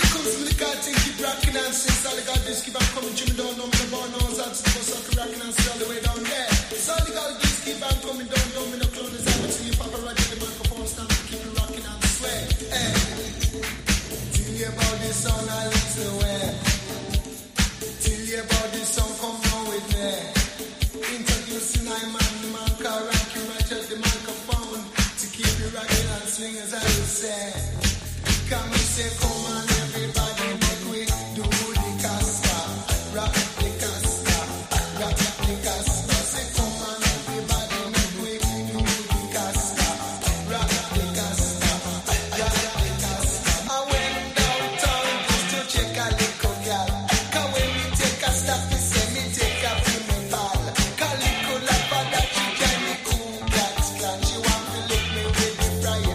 As I would say, come and say, come on, everybody, make we do the Casbah, rock the Casbah, rock the Casbah. Say, come on, everybody, make we do the Casbah, rock the Casbah, rock the Casbah. I went downtown just to check a little gal. Cause when me take a stop, me say me take a female ball. Cause little lava that she can me cool that plan. She want to lick me with the frying.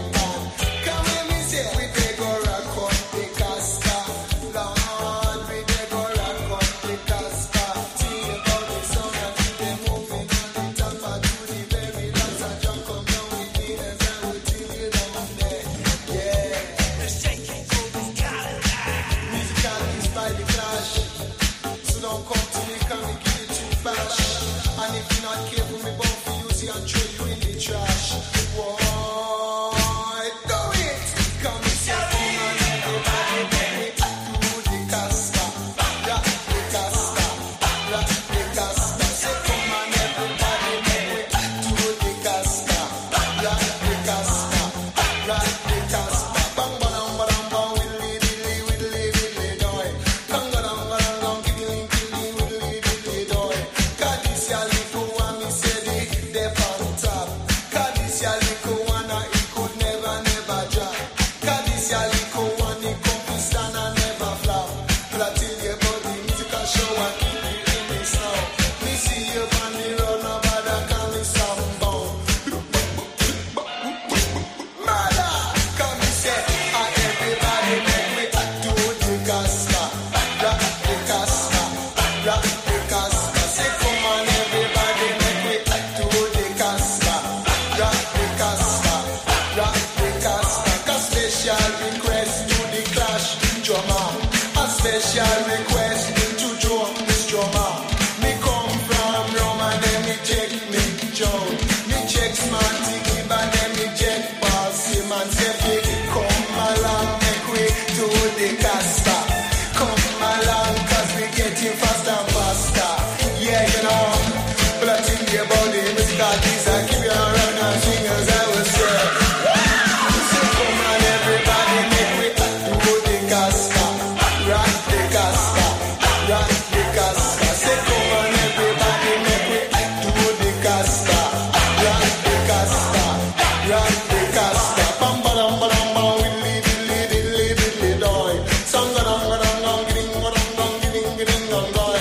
Ding dong dong.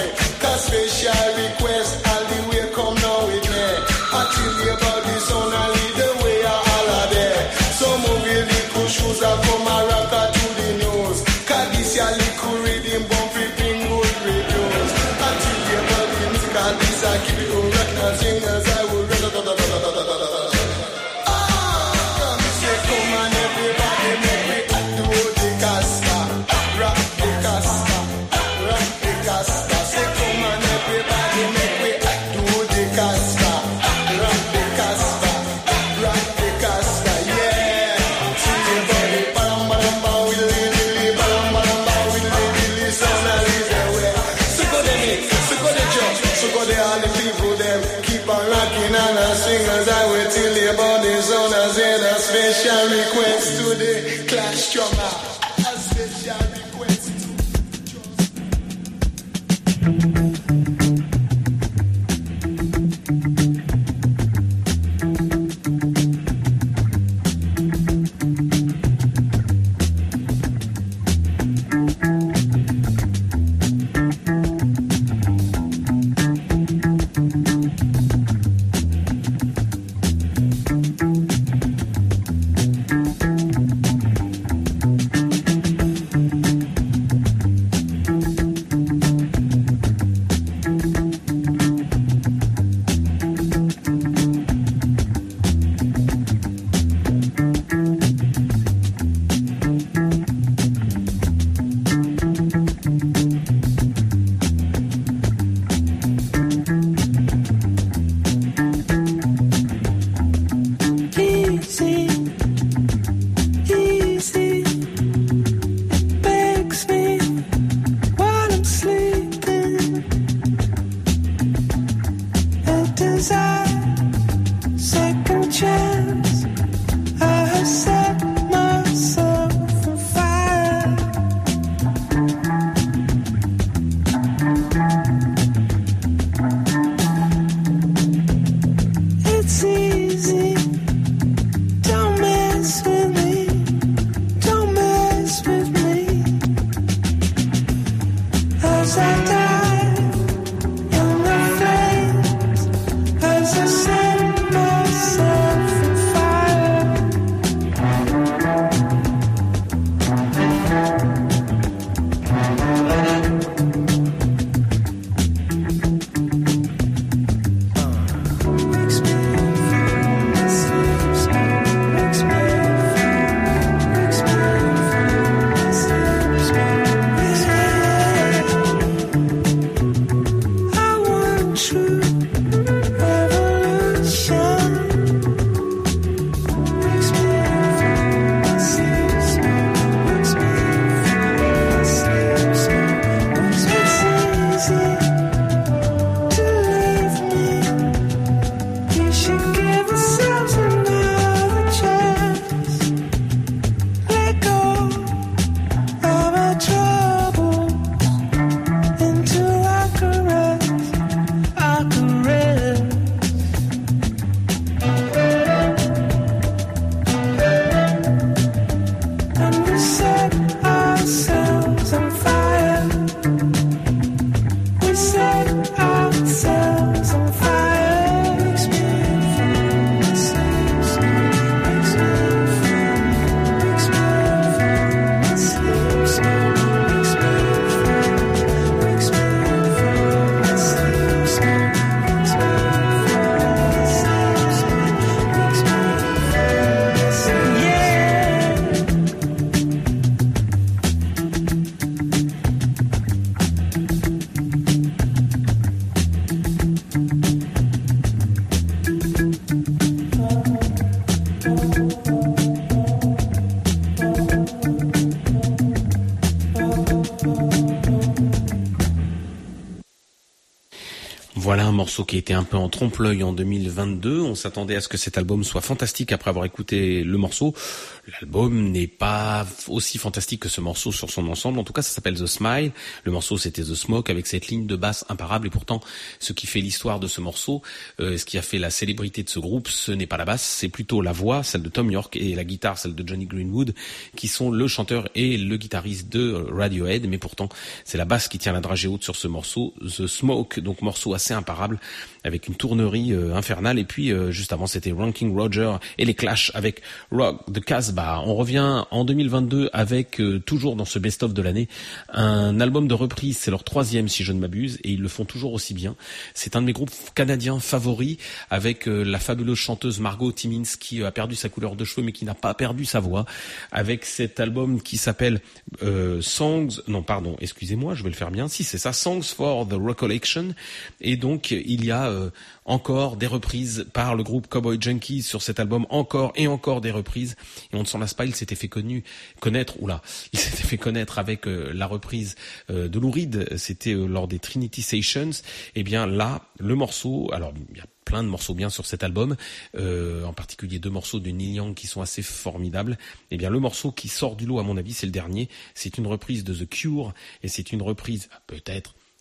Voilà un morceau qui était un peu en trompe-l'œil en deux mille vingt-deux. On s'attendait à ce que cet album soit fantastique après avoir écouté le morceau. L'album n'est pas aussi fantastique que ce morceau sur son ensemble. En tout cas, ça s'appelle The Smile. Le morceau, c'était The Smoke avec cette ligne de basse imparable. Et pourtant, ce qui fait l'histoire de ce morceau, euh, ce qui a fait la célébrité de ce groupe, ce n'est pas la basse, c'est plutôt la voix, celle de Tom York, et la guitare, celle de Johnny Greenwood, qui sont le chanteur et le guitariste de Radiohead. Mais pourtant, c'est la basse qui tient la dragée haute sur ce morceau, The Smoke. Donc, morceau assez imparable, avec une tournerie euh, infernale. Et puis, euh, juste avant, c'était Ranking Roger et les Clash avec Rock the Casbah. On revient en deux mille vingt-deux avec, euh, toujours dans ce best-of de l'année, un album de reprise. C'est leur troisième, si je ne m'abuse, et ils le font toujours aussi bien. C'est un de mes groupes canadiens favoris, avec euh, la fabuleuse chanteuse Margot Timmins, qui a perdu sa couleur de cheveux, mais qui n'a pas perdu sa voix, avec cet album qui s'appelle euh, Songs... Non, pardon, excusez-moi, je vais le faire bien. Si, c'est ça, Songs for the Recollection. Et donc, il y a euh, encore des reprises par le groupe Cowboy Junkies sur cet album, encore et encore des reprises. Et on ne s'en lasse pas, il s'était fait connu, connaître, oula, il s'était fait connaître avec euh, la reprise euh, de Lou Reed, c'était euh, lors des Trinity Sessions. Et bien là, le morceau, alors il y a plein de morceaux bien sur cet album, euh, en particulier deux morceaux de Neil Young qui sont assez formidables. Et bien le morceau qui sort du lot, à mon avis, c'est le dernier. C'est une reprise de The Cure, et c'est une reprise, peut-être,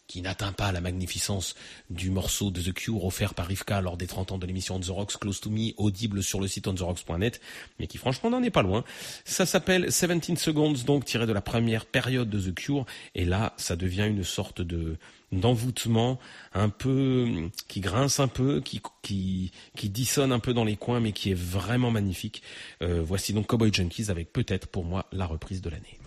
qui n'atteint pas la magnificence du morceau de The Cure offert par Rivka lors des trente ans de l'émission On The Rocks, Close to Me, audible sur le site on the rocks point net, mais qui franchement n'en est pas loin. Ça s'appelle seventeen seconds, donc tiré de la première période de The Cure, et là ça devient une sorte de d'envoûtement un peu qui grince un peu, qui qui qui dissonne un peu dans les coins, mais qui est vraiment magnifique. Euh, voici donc Cowboy Junkies avec peut-être pour moi la reprise de l'année.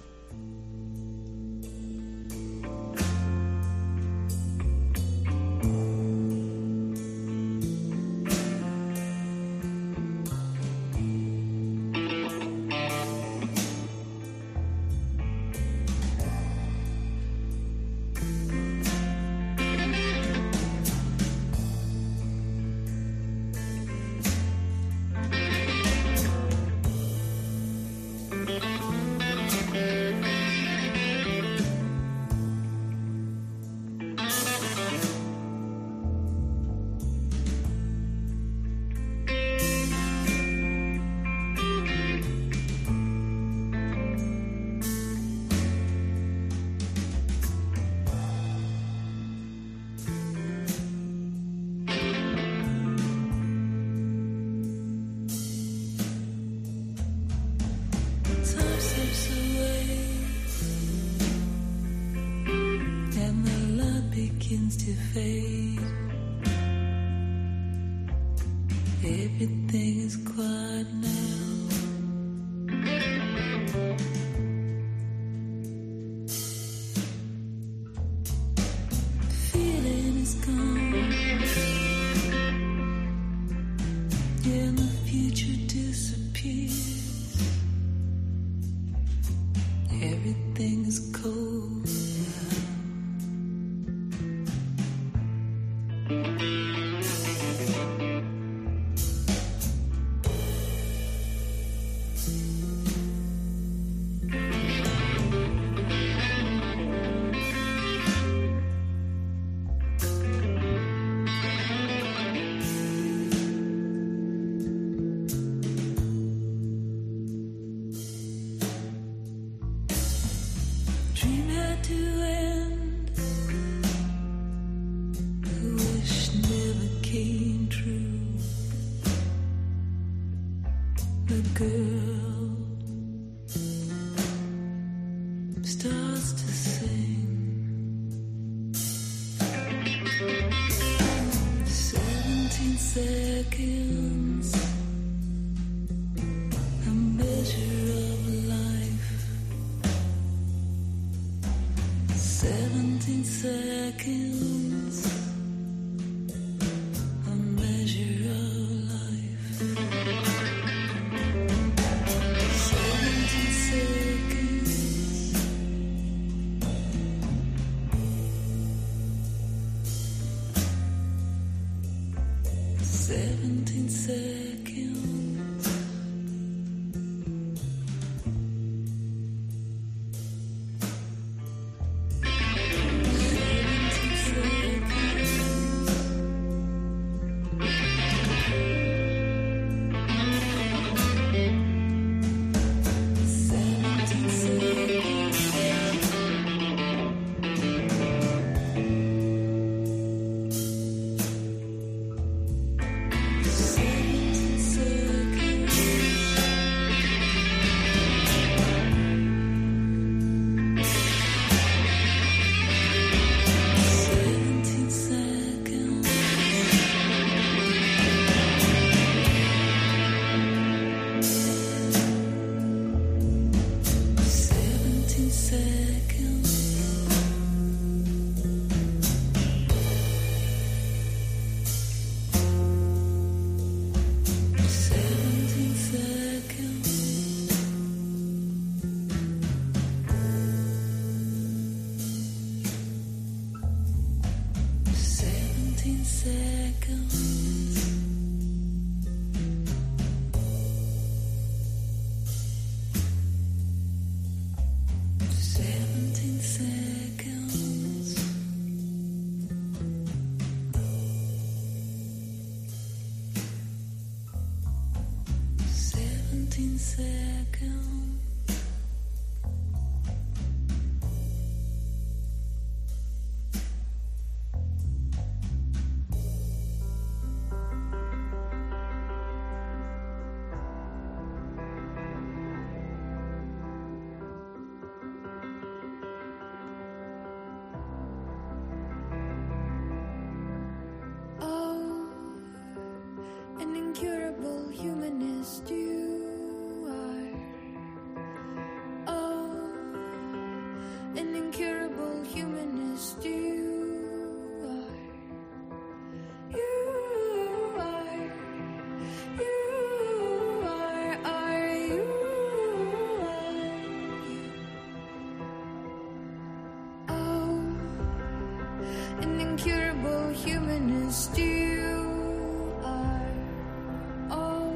incurable humanist you are. Oh,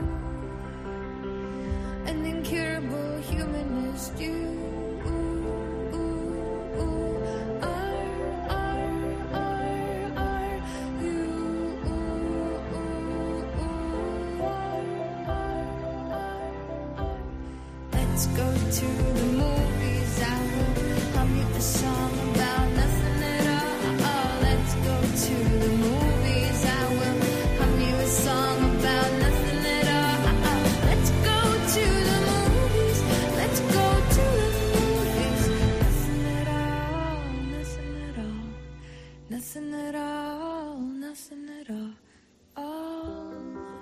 an incurable humanist you Let's go to the movies. I will hum you a song about nothing at all. Let's go to the movies. I will hum you a song about nothing at all. Let's go to the movies. Let's go to the movies. Nothing at all. Nothing at all. Nothing at all. Nothing at all. All.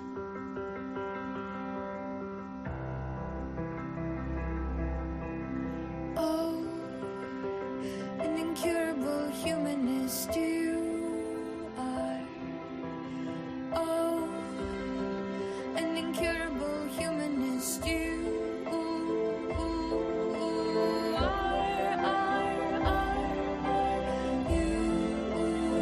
Oh, an incurable humanist you are. Oh, an incurable humanist you are, are, are, are, you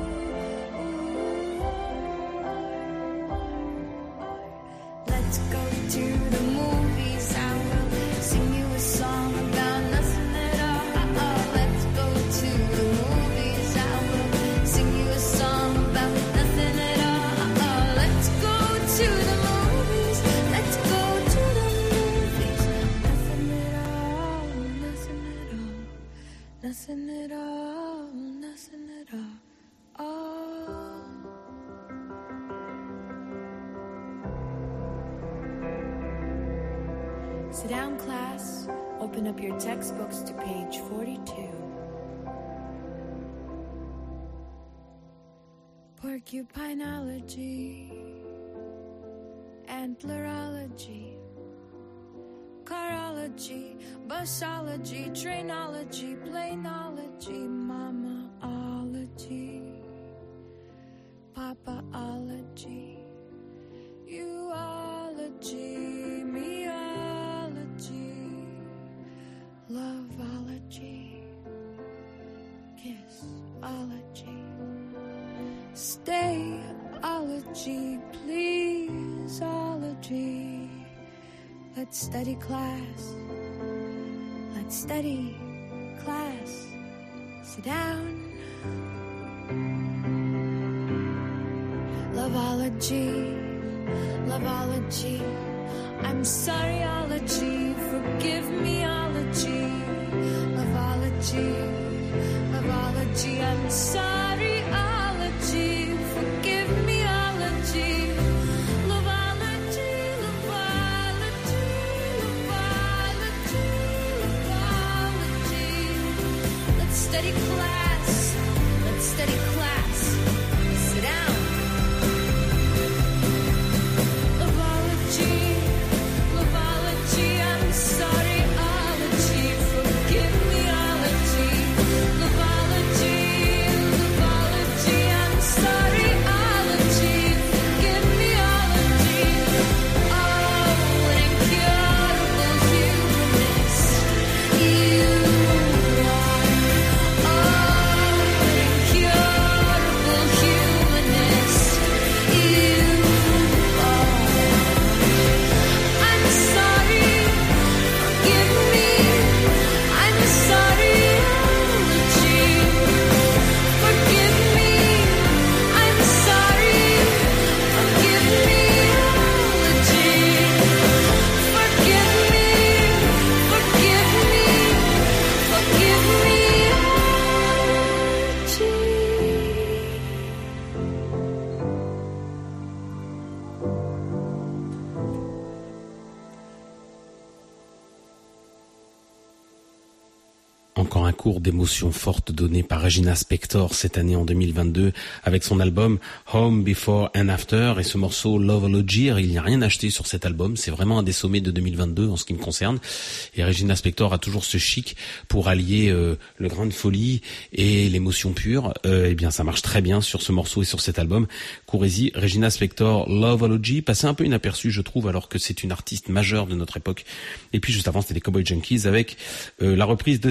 are. Let's go to the movies. I will sing you a song about nothing at all. Let's go to the movies. I will sing you a song about nothing at all. Let's go to the movies. Let's go to the movies. Nothing at all. Nothing at all. Nothing at all. Nothing at all. All. Sit down, class. Open up your textbooks to page forty-two. Porcupinology, antlerology, carology, busology, trainology, planology, mamaology, papaology, uology, meology, loveology, kissology, stayology, pleaseology. Let's study class. Let's study class. Sit down. Loveology, loveology. I'm sorryology, forgive meology. Loveology, loveology. I'm sorryology, forgive meology. Loveology, loveology, loveology, loveology. Let's study class. Let's study class. Sit down. Loveology, loveology, I'm sorryology, forgive meology. Loveology, loveology, I'm sorryology, forgive meology. Oh, incurable humanist, you are. Oh, incurable humanist, you are. I'm sorry, forgive me. I'm sorryology, forgive me. I'm sorry, forgive meology, forgive me, forgive me, forgive Encore un cours d'émotions fortes donné par Regina Spektor cette année en deux mille vingt-deux avec son album Home Before and After et ce morceau Loveology. Il n'y a rien acheté sur cet album, c'est vraiment un des sommets de deux mille vingt-deux en ce qui me concerne. Et Regina Spektor a toujours ce chic pour allier euh, le grain de folie et l'émotion pure. Euh, eh bien, ça marche très bien sur ce morceau et sur cet album. Courez-y, Regina Spektor, Loveology, passé un peu inaperçu, je trouve, alors que c'est une artiste majeure de notre époque. Et puis juste avant, c'était les Cowboy Junkies avec euh, la reprise de Seventeen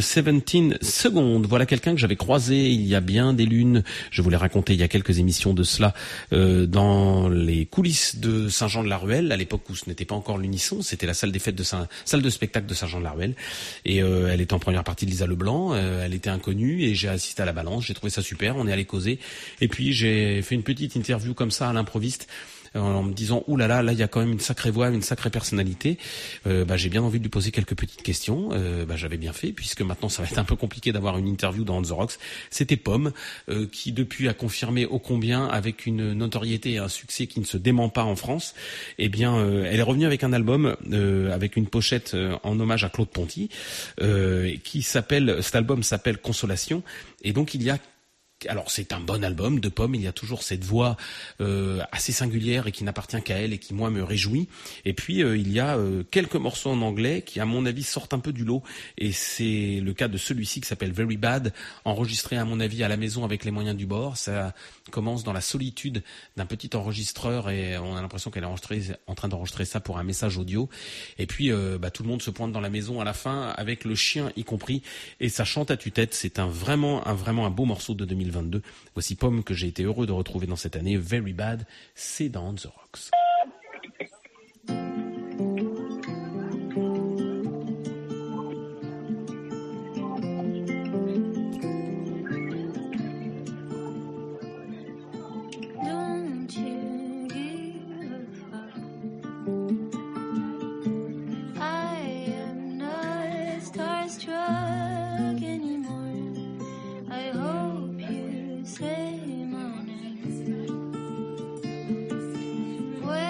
dix-neuf secondes. Voilà quelqu'un que j'avais croisé il y a bien des lunes. Je vous l'ai raconté il y a quelques émissions de cela, euh, dans les coulisses de Saint-Jean-de-la-Ruelle, à l'époque où ce n'était pas encore l'Unisson, c'était la salle des fêtes de Saint, salle de spectacle de Saint-Jean-de-la-Ruelle. Et euh, elle était en première partie de Lisa Leblanc, euh, elle était inconnue et j'ai assisté à la balance, j'ai trouvé ça super, on est allé causer. Et puis j'ai fait une petite interview comme ça à l'improviste, en me disant ouh là là, là il y a quand même une sacrée voix, une sacrée personnalité. Euh, bah, j'ai bien envie de lui poser quelques petites questions. Euh, bah, j'avais bien fait, puisque maintenant ça va être un peu compliqué d'avoir une interview dans On The Rocks. C'était Pomme, euh, qui depuis a confirmé ô combien, avec une notoriété et un succès qui ne se dément pas en France. Eh bien, euh, elle est revenue avec un album euh, avec une pochette euh, en hommage à Claude Ponty, euh, qui s'appelle, cet album s'appelle Consolation. Et donc il y a Alors c'est un bon album de Pomme, il y a toujours cette voix euh, assez singulière et qui n'appartient qu'à elle et qui moi me réjouit. Et puis euh, il y a euh, quelques morceaux en anglais qui à mon avis sortent un peu du lot, et c'est le cas de celui-ci qui s'appelle Very Bad, enregistré à mon avis à la maison avec les moyens du bord. Ça commence dans la solitude d'un petit enregistreur et on a l'impression qu'elle est enregistrée, en train d'enregistrer ça pour un message audio. Et puis euh, bah, tout le monde se pointe dans la maison à la fin, avec le chien y compris, et ça chante à tue-tête. C'est un vraiment un vraiment un beau morceau de deux mille vingt-deux. Voici Pomme, que j'ai été heureux de retrouver dans cette année. Very Bad, c'est dans On The Rocks. Don't you give a fuck. I am not starstruck anymore. I hope you say my name. When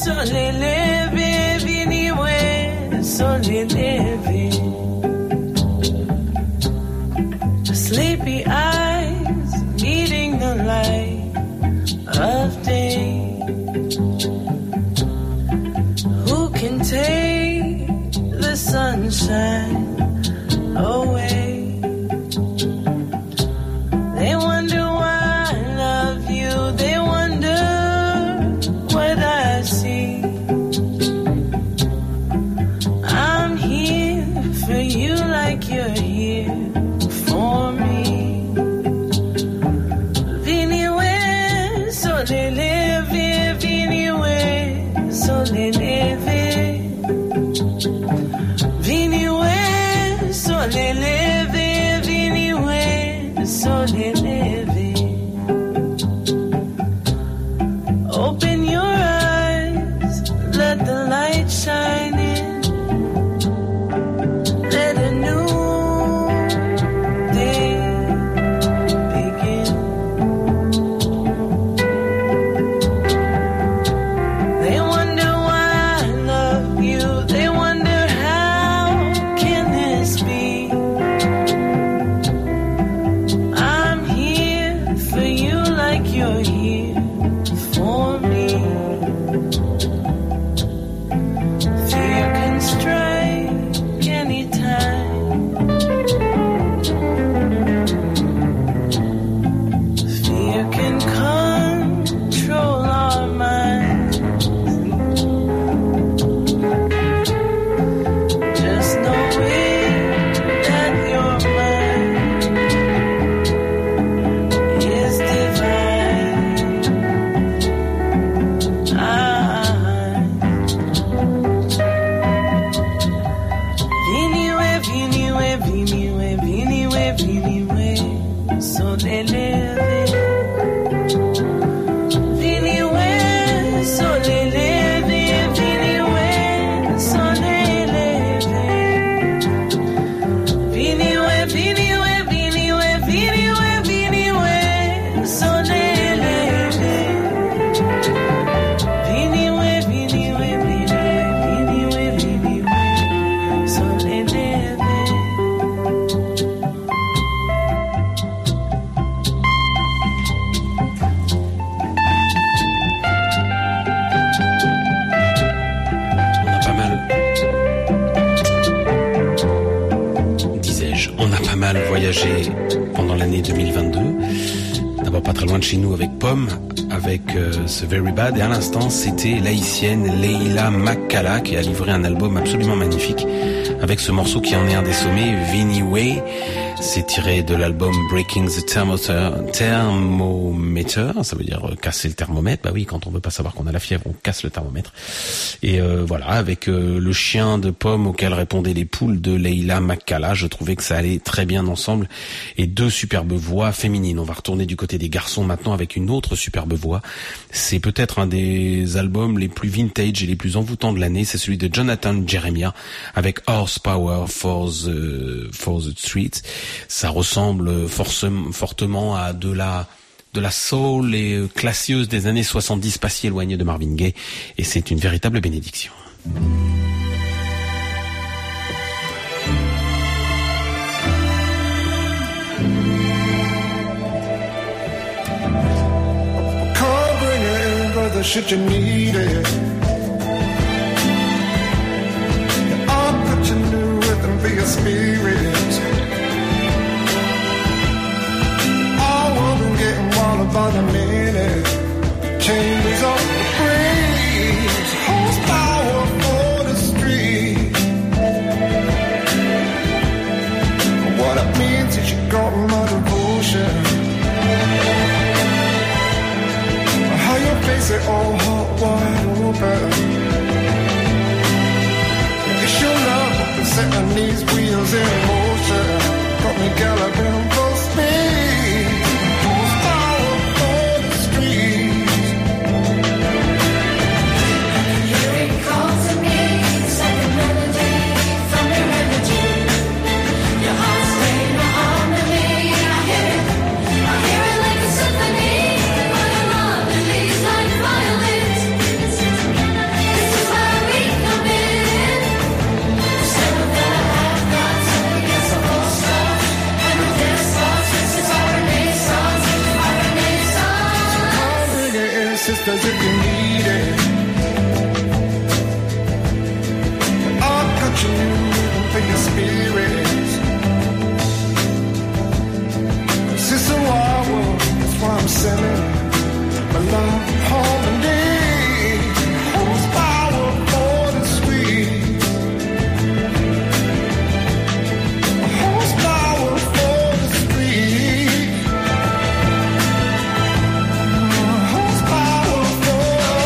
sole leve, viniwe, sole leve. Sleepy eyes meeting the light of day. Who can take the sunshine away? They wonder why I love you. They wonder what I see. I'm here for you like you're here for me. Viniwe, sole leve, viniwe, sole leve. Viniwe, sole leve, viniwe, sole leve. Open your eyes, let the light shine in. Let a new day begin. They wonder why I love you. They wonder how can this be? I'm here for you like you're here for me. Fear can strike anytime. Fear can control our minds. Just knowing that your mind is divine. I Viniwe, viniwe, viniwe, viniwe, viniwe, sole leve. Viniwe, sole leve, viniwe, sole leve. Viniwe, viniwe, viniwe, viniwe, viniwe, sole leve. Viniwe, viniwe, viniwe, viniwe, viniwe, sole leve. On a pas mal, disais-je, on a pas mal voyagé pendant l'année deux mille vingt-deux. D'abord pas très loin de chez nous avec Pomme, avec euh, ce Very Bad, et à l'instant c'était l'haïtienne Leila Makala qui a livré un album absolument magnifique avec ce morceau qui en est un des sommets, Viniwe. C'est tiré de l'album Breaking the Thermometer, Thermometer, ça veut dire euh, casser le thermomètre. Bah oui, quand on veut pas savoir qu'on a la fièvre, on casse le thermomètre. Et euh, voilà, avec euh, le chien de Pomme auquel répondaient les poules de Leila Makala, je trouvais que ça allait très bien ensemble. Et deux superbes voix féminines. On va retourner du côté des garçons maintenant avec une autre superbe voix. C'est peut-être un des albums les plus vintage et les plus envoûtants de l'année. C'est celui de Jonathan Jeremiah avec Horsepower for the, for the Street. Ça ressemble forcément, fortement à de la, de la soul et classieuse des années soixante-dix, pas si éloignée de Marvin Gaye. Et c'est une véritable bénédiction. Come bring it in, brother, should you need it. I'll put your new rhythm for your spirit. Getting wild about a minute. Chambers of the breeze, horsepower for the street. What it means is you got my devotion. How you face it all hot, wide open. It's your love that's setting these wheels in motion. Got me galloping full speed. Symphony, but I'm on the leaves like violins. spirits. Sister Wildwood, that's why I'm sending my love home indeed. Horsepower for the street. Horsepower for the street. Horsepower for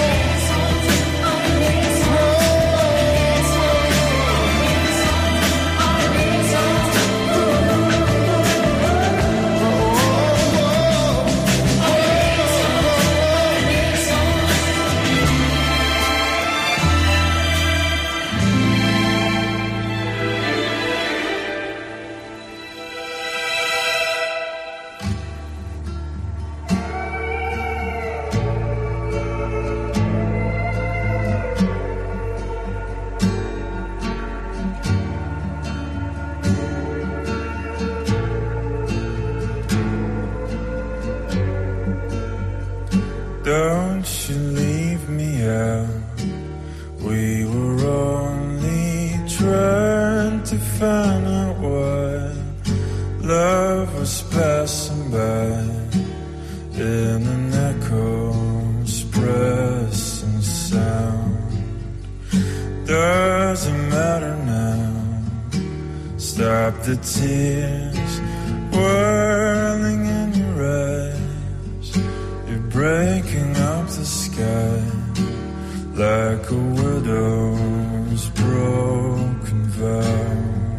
Don't you leave me out. We were only trying to find out why love was passing by in an echo's pressing sound. Doesn't matter now. Stop the tears whirling in your eyes. You're breaking up the sky like a widow's broken vow.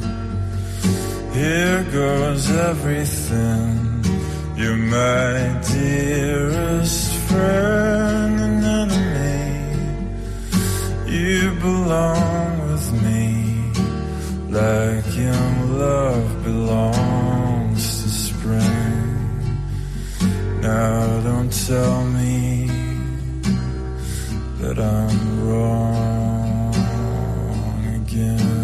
Here goes everything. You're my dearest friend and enemy. You belong with me like young love belongs to spring. Now don't tell me that I'm wrong again.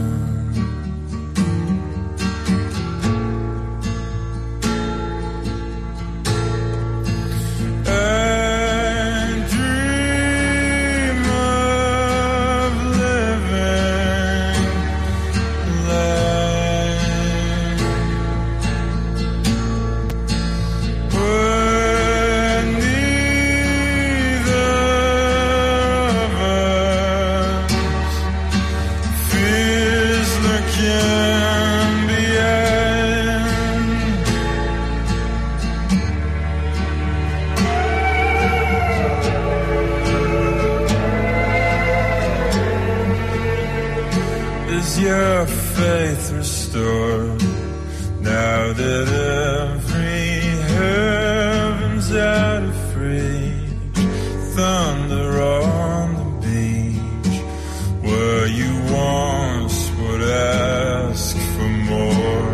Your faith restored now that every heaven's out of reach. Thunder on the beach where you once would ask for more.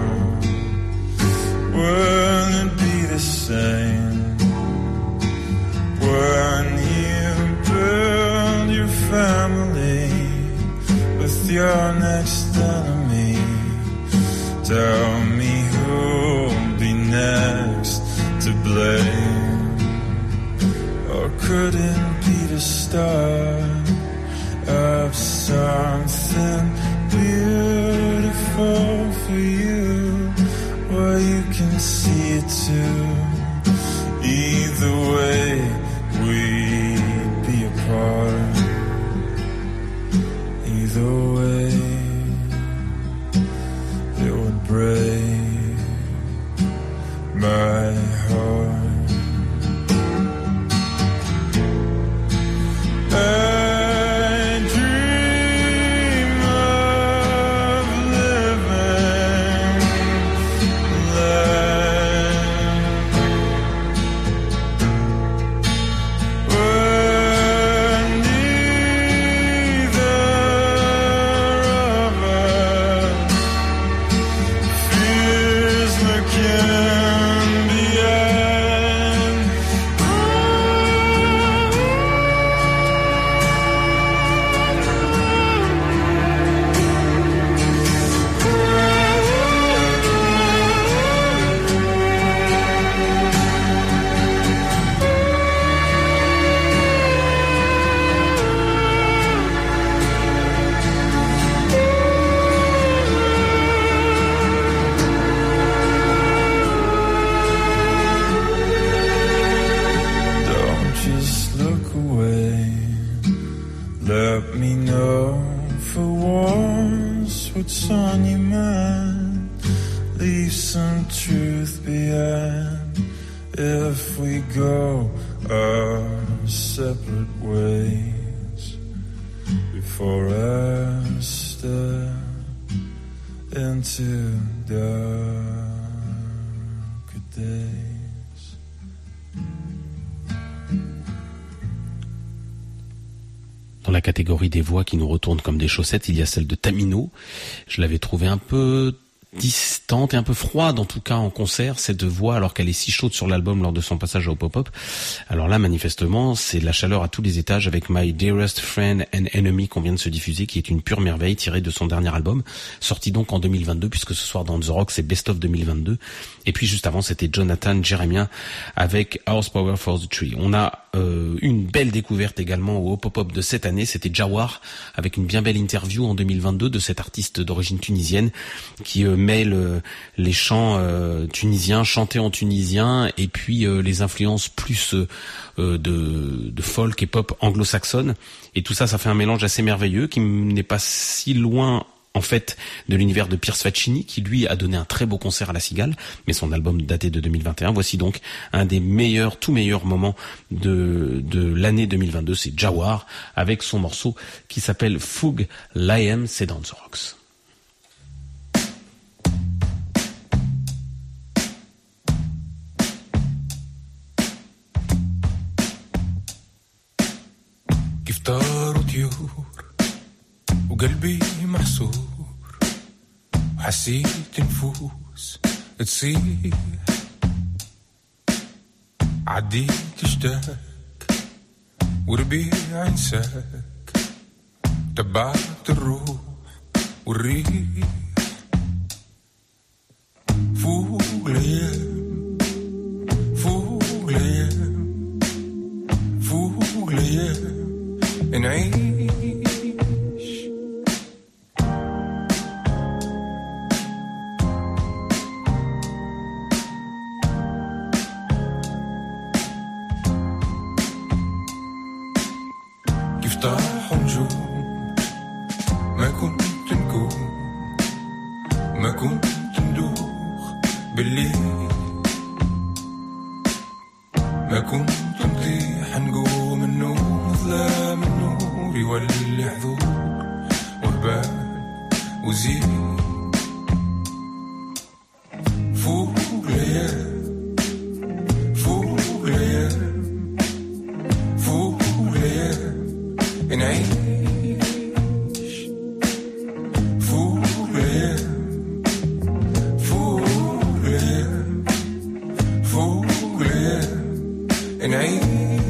Will it be the same when you build your family with your next enemy? Tell me who'll be next to blame. Or could it be the start of something beautiful for you, where you can see it too? Either way, we'd be apart. Either way, it would break my heart. I dream of living life on your mind. Leave some truth behind. If we go our separate ways before I step into darker days. Dans la catégorie des voix qui nous retournent comme des chaussettes, il y a celle de Tamino. Je l'avais trouvée un peu distante et un peu froide, en tout cas en concert, cette voix, alors qu'elle est si chaude sur l'album lors de son passage au pop-up. Alors là, manifestement, c'est de la chaleur à tous les étages avec My Dearest Friend and Enemy qu'on vient de se diffuser, qui est une pure merveille tirée de son dernier album, sorti donc en deux mille vingt-deux, puisque ce soir dans The Rock, c'est Best of deux mille vingt-deux. Et puis juste avant, c'était Jonathan Jeremiah avec Horsepower for the Tree. On a euh, une belle découverte également au pop-up de cette année, c'était Jawar, avec une bien belle interview en deux mille vingt-deux de cet artiste d'origine tunisienne qui euh, mêle euh, les chants euh, tunisiens, chantés en tunisien, et puis euh, les influences plus euh, de, de folk et pop anglo-saxonne. Et tout ça, ça fait un mélange assez merveilleux qui n'est pas si loin en fait de l'univers de Pierce Faccini, qui lui a donné un très beau concert à la Cigale, mais son album daté de deux mille vingt et un. Voici donc un des meilleurs, tout meilleurs moments de, de l'année deux mille vingt-deux, c'est Jawar, avec son morceau qui s'appelle Foug Layem, c'est dans The Rocks. كيف طاروا طيور وقلبي محصور وحسيت نفوس تصيح عديت اشتاك وربيع انساك تبعت الروح والريح فوق الايام فوق الايام فوق الايام نعيش كيف طاحوا نجوم ما كنت نكون ما كنت ندوخ بالليل ما كنت نطيح نقوم النوم ظلام النور يولي حضور وهبال وزين فوق الايام فوق الايام فوق الايام نعيش فوق الايام فوق الايام فوق الايام نعيش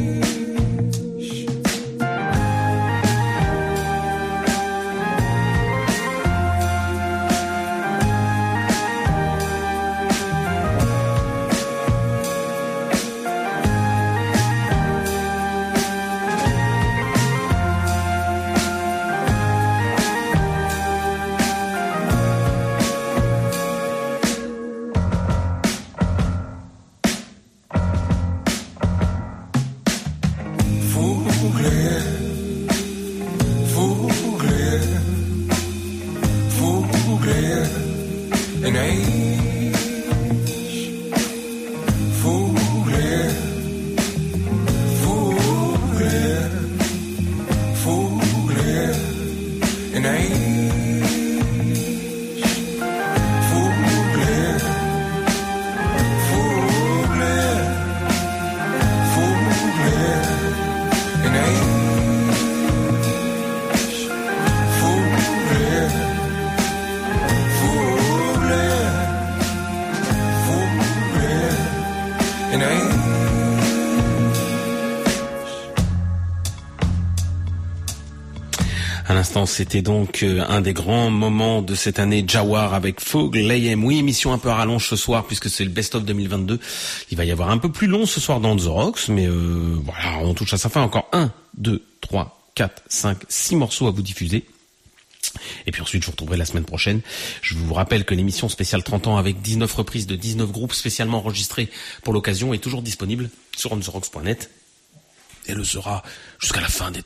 C'était donc un des grands moments de cette année, Jawar avec Foug Layem. Oui, émission un peu à rallonge ce soir puisque c'est le best-of deux mille vingt-deux. Il va y avoir un peu plus long ce soir dans The Rocks, mais euh, voilà, on touche à sa fin. Encore un, deux, trois, quatre, cinq, six morceaux à vous diffuser. Et puis ensuite, je vous retrouverai la semaine prochaine. Je vous rappelle que l'émission spéciale trente ans avec dix-neuf reprises de dix-neuf groupes spécialement enregistrés pour l'occasion est toujours disponible sur on the rocks point net. Et le sera jusqu'à la fin des temps.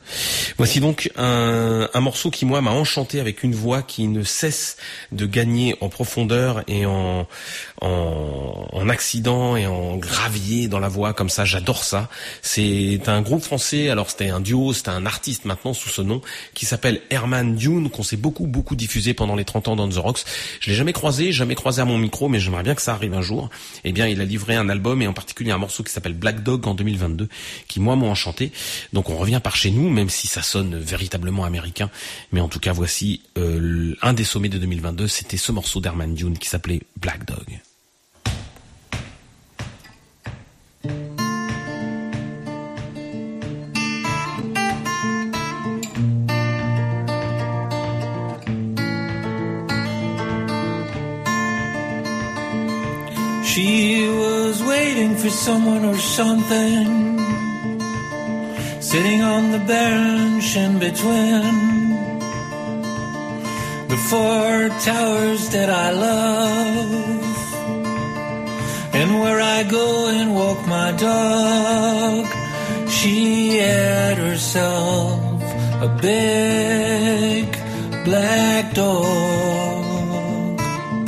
Voici donc un, un morceau qui, moi, m'a enchanté avec une voix qui ne cesse de gagner en profondeur et en, en, en accident et en gravier dans la voix, comme ça. J'adore ça. C'est un groupe français, alors c'était un duo, c'était un artiste maintenant sous ce nom, qui s'appelle Herman Dune, qu'on s'est beaucoup, beaucoup diffusé pendant les trente ans d'On The Rocks. Je l'ai jamais croisé, jamais croisé à mon micro, mais j'aimerais bien que ça arrive un jour. Eh bien, il a livré un album et en particulier un morceau qui s'appelle Black Dog en deux mille vingt-deux, qui, moi, m'a enchanté. Donc, on revient par chez nous, même si ça sonne véritablement américain, mais en tout cas voici euh, un des sommets de deux mille vingt-deux, c'était ce morceau d'Herman Dune qui s'appelait Black Dog. She was waiting for someone or something, sitting on the bench in between the four towers that I love, and where I go and walk my dog. She had herself a big black dog,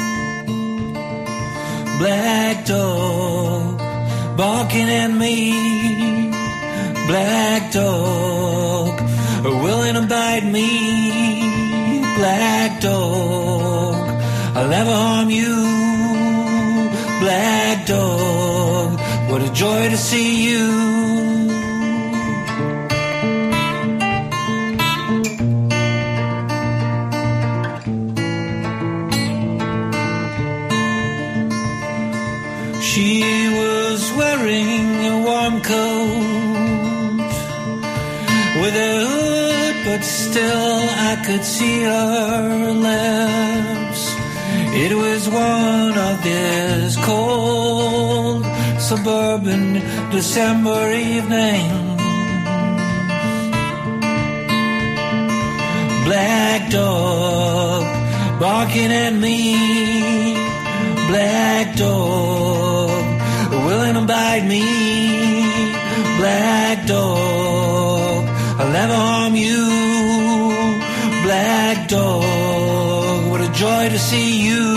black dog barking at me. Black dog, willing to bite me. Black dog, I'll never harm you. Black dog, what a joy to see you. She was wearing a warm coat with a hood, but still I could see her lips. It was one of these cold suburban December evenings. Black dog barking at me. Black dog willing to bite me. Black dog, I'll never harm you. Black dog, what a joy to see you.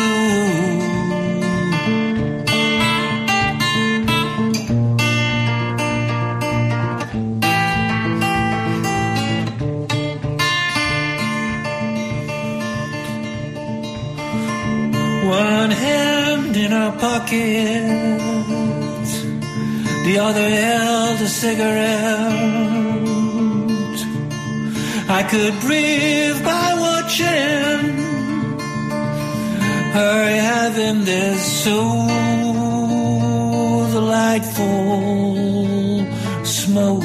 One hand in her pocket, the other held a cigarette. I could breathe by watching her having this so delightful smoke.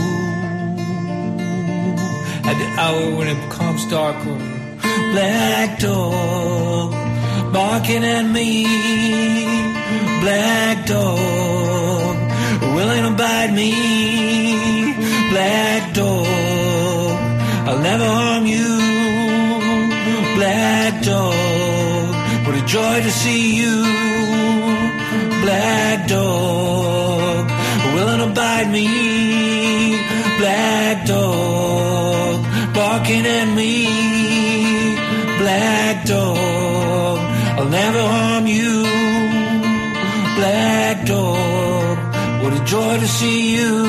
At the hour when it becomes darker, black dog barking at me. Black dog willing to bite me. Black dog, I'll never harm you. Black dog, what a joy to see you. Black dog, willing to bite me. Black dog, barking at me. Black dog, I'll never harm you. Black dog, what a joy to see you.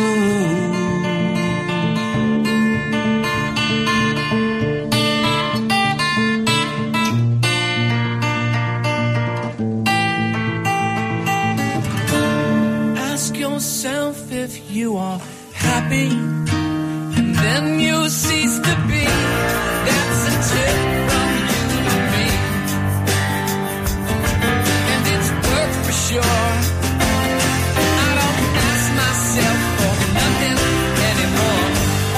Yourself if you are happy, and then you cease to be. That's a tip from you to me, and it's work for sure. I don't ask myself for nothing anymore.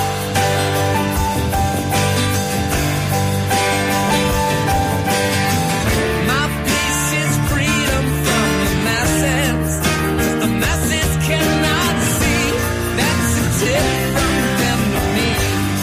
My peace is freedom from the masses. The masses cannot see. That's a tip from them to me.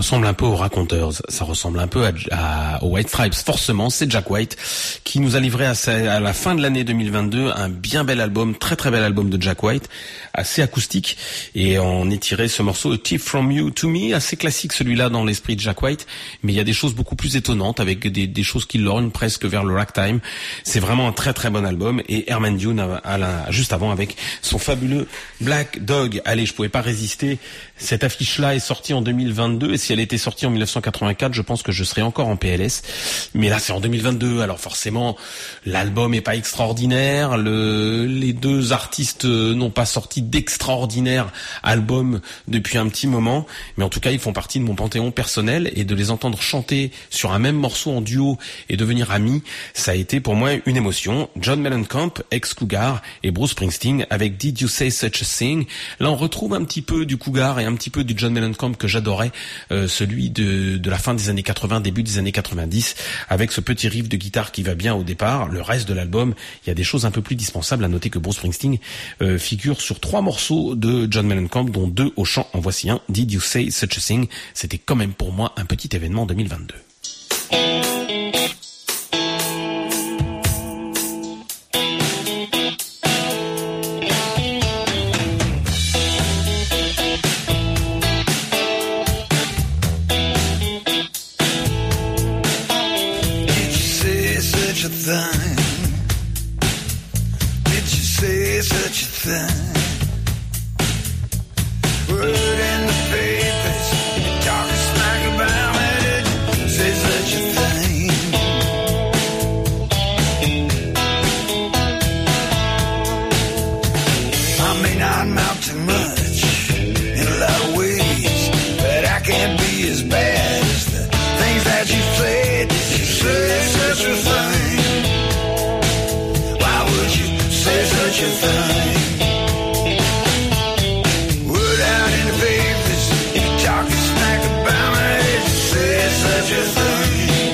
ressemble un peu aux Raconteurs, ça ressemble un peu à, à, aux White Stripes. Forcément, c'est Jack White qui nous a livré à, sa, à la fin de l'année deux mille vingt-deux un bien bel album, très très bel album de Jack White, assez acoustique, et on est tiré ce morceau A Tip From You To Me, assez classique celui-là dans l'esprit de Jack White, mais il y a des choses beaucoup plus étonnantes avec des, des choses qui lorgnent presque vers le ragtime. C'est vraiment un très très bon album, et Herman Dune a, a, a, juste avant avec son fabuleux Black Dog. Allez, je pouvais pas résister. Cette affiche-là est sortie en deux mille vingt-deux, et si elle était sortie en mille neuf cent quatre-vingt-quatre, je pense que je serais encore en P L S. Mais là, c'est en deux mille vingt-deux, alors forcément, l'album est pas extraordinaire. Le, les deux artistes n'ont pas sorti d'extraordinaires albums depuis un petit moment, mais en tout cas, ils font partie de mon panthéon personnel, et de les entendre chanter sur un même morceau en duo et devenir amis, ça a été pour moi une émotion. John Mellencamp, ex-Cougar, et Bruce Springsteen avec Did You Say Such a Thing. Là, on retrouve un petit peu du Cougar et un petit peu du John Mellencamp que j'adorais, euh, celui de, de la fin des années quatre-vingts, début des années quatre-vingt-dix, avec ce petit riff de guitare qui va bien au départ. Le reste de l'album, il y a des choses un peu plus dispensables. À noter que Bruce Springsteen euh, figure sur trois morceaux de John Mellencamp, dont deux au chant. En voici un, Did You Say Such a Thing. C'était quand même pour moi un petit événement deux mille vingt-deux. Thing? Did you say such a thing? Word in the papers, you talk smack about me. Did you say such a thing? I may not amount to much in a lot of ways, but I can't be as bad as the things that you say. Did you say such a thing? Say such a thing. Word out in the papers, you talking smack about me. Say such a thing.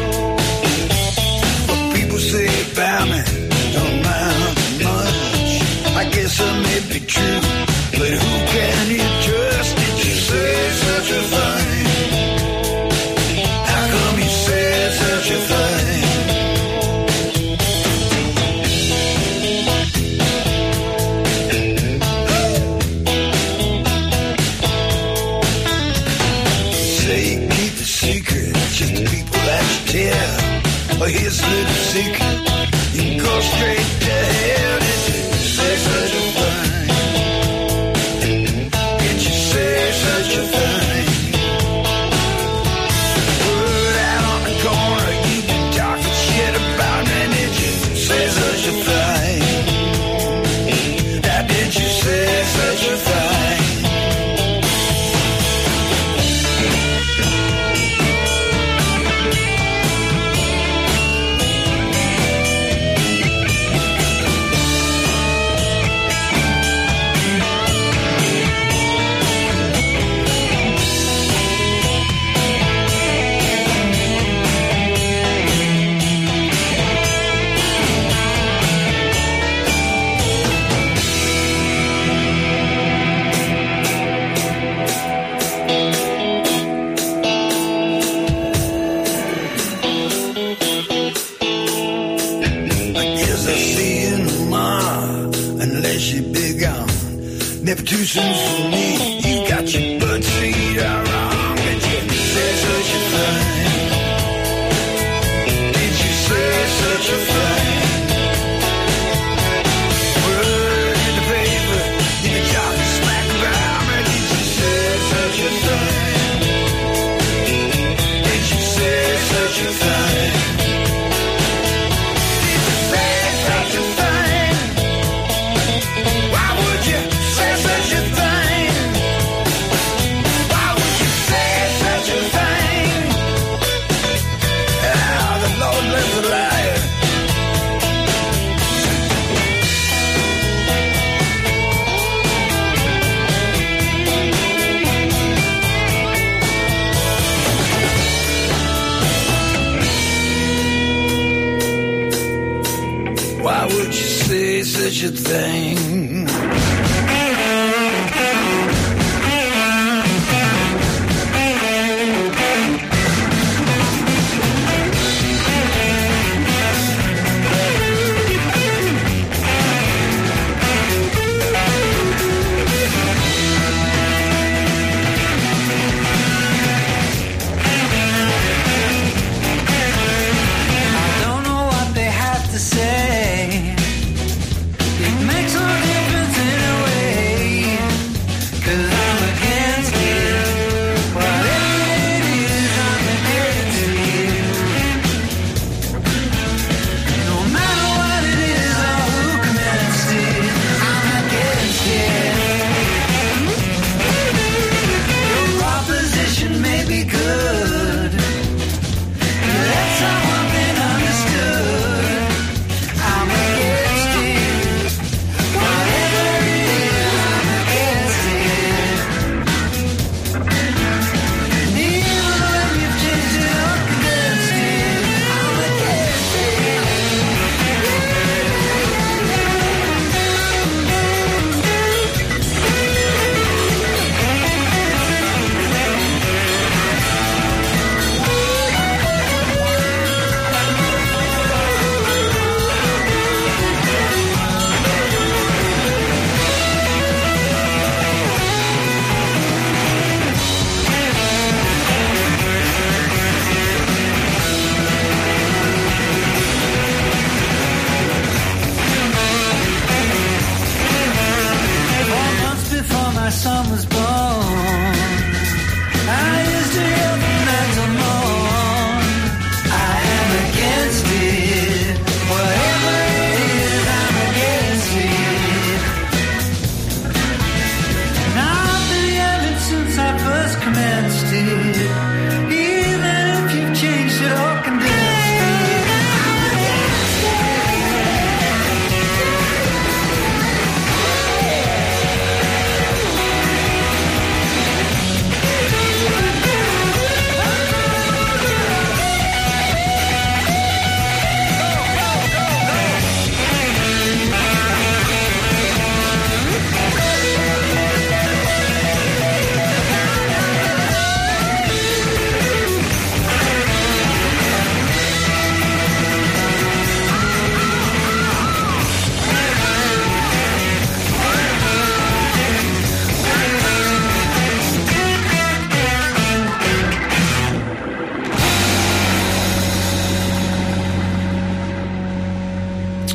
What people say about me don't amount to much. I guess it may be true, but who can you trust? Did you say such a thing? How come you said such a thing? Well, here's a little secret. You can go straight to hell. Did you say such a thing? Did you say such a thing? Word out on the corner, you've been talking shit about me. Did you say such a thing? Now, did you say such a thing? Never too soon for me. You got your butt seat all wrong. Did you say such a thing? Did you say such a thing? Word in the paper, you been talking smack about me. Did you say such a thing? Did you say such a thing? Did you say such a thing? Why would you say such a thing? Why would you say such a thing? Ah, the Lord lives a liar. Why would you say such a thing?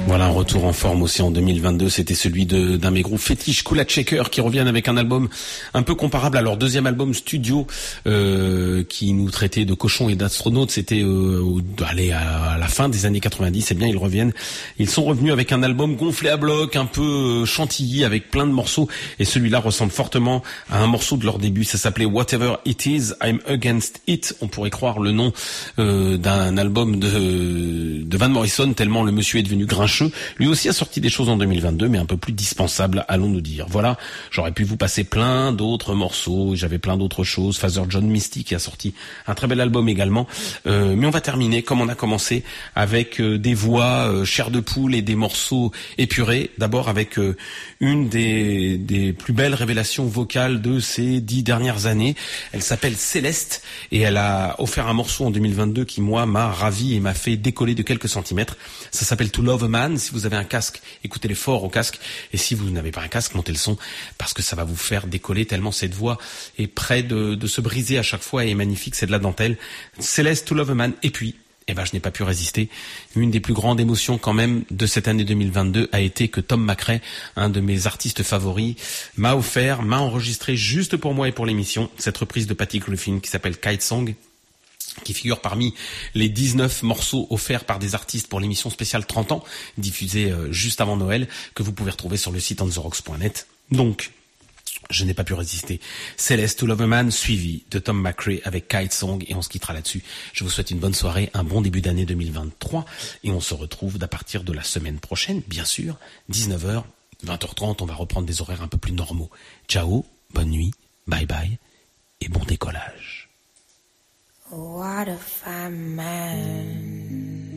Voilà un retour en forme aussi en deux mille vingt-deux, c'était celui de, d'un de mes groupes fétiches, Kula Shaker, qui reviennent avec un album un peu comparable à leur deuxième album studio, euh, qui nous traitait de cochons et d'astronautes. C'était euh, au, allez, à, à la fin des années quatre-vingt-dix. Eh bien, ils reviennent. Ils sont revenus avec un album gonflé à bloc, un peu euh, chantilly, avec plein de morceaux. Et celui-là ressemble fortement à un morceau de leur début. Ça s'appelait Whatever It Is, I'm Against It. On pourrait croire le nom euh, d'un album de, de Van Morrison, tellement le monsieur est devenu grincheux. Lui aussi a sorti des choses en deux mille vingt-deux, mais un peu plus dispensables, allons-nous dire. Voilà, j'aurais pu vous passer plein d'autres morceaux, j'avais plein d'autres choses. Father John Misty qui a sorti un très bel album également. Euh, mais on va terminer comme on a commencé, avec euh, des voix euh, chair de poule et des morceaux épurés. D'abord avec euh, une des, des plus belles révélations vocales de ces dix dernières années. Elle s'appelle Céleste et elle a offert un morceau en deux mille vingt-deux qui, moi, m'a ravi et m'a fait décoller de quelques centimètres. Ça s'appelle To Love a Man. Si vous avez un casque, écoutez-les fort au casque. Et si vous n'avez pas un casque, montez le son, parce que ça va vous faire décoller tellement cette voix est près de, de se briser à chaque fois et est magnifique, c'est de la dentelle. Céleste, To Love a Man. Et puis, eh ben, je n'ai pas pu résister. Une des plus grandes émotions quand même de cette année deux mille vingt-deux a été que Tom McRae, un de mes artistes favoris, m'a offert, m'a enregistré juste pour moi et pour l'émission, cette reprise de Patty Griffin qui s'appelle Kite Song, qui figure parmi les dix-neuf morceaux offerts par des artistes pour l'émission spéciale trente ans, diffusée euh, juste avant Noël, que vous pouvez retrouver sur le site on the rocks point net. Donc, je n'ai pas pu résister. Céleste, To Love a Man, suivi de Tom McRae avec Kite Song, et on se quittera là-dessus. Je vous souhaite une bonne soirée, un bon début d'année deux mille vingt-trois, et on se retrouve à partir de la semaine prochaine, bien sûr, dix-neuf heures, vingt heures trente, on va reprendre des horaires un peu plus normaux. Ciao, bonne nuit, bye bye, et bon décollage. What a fine man,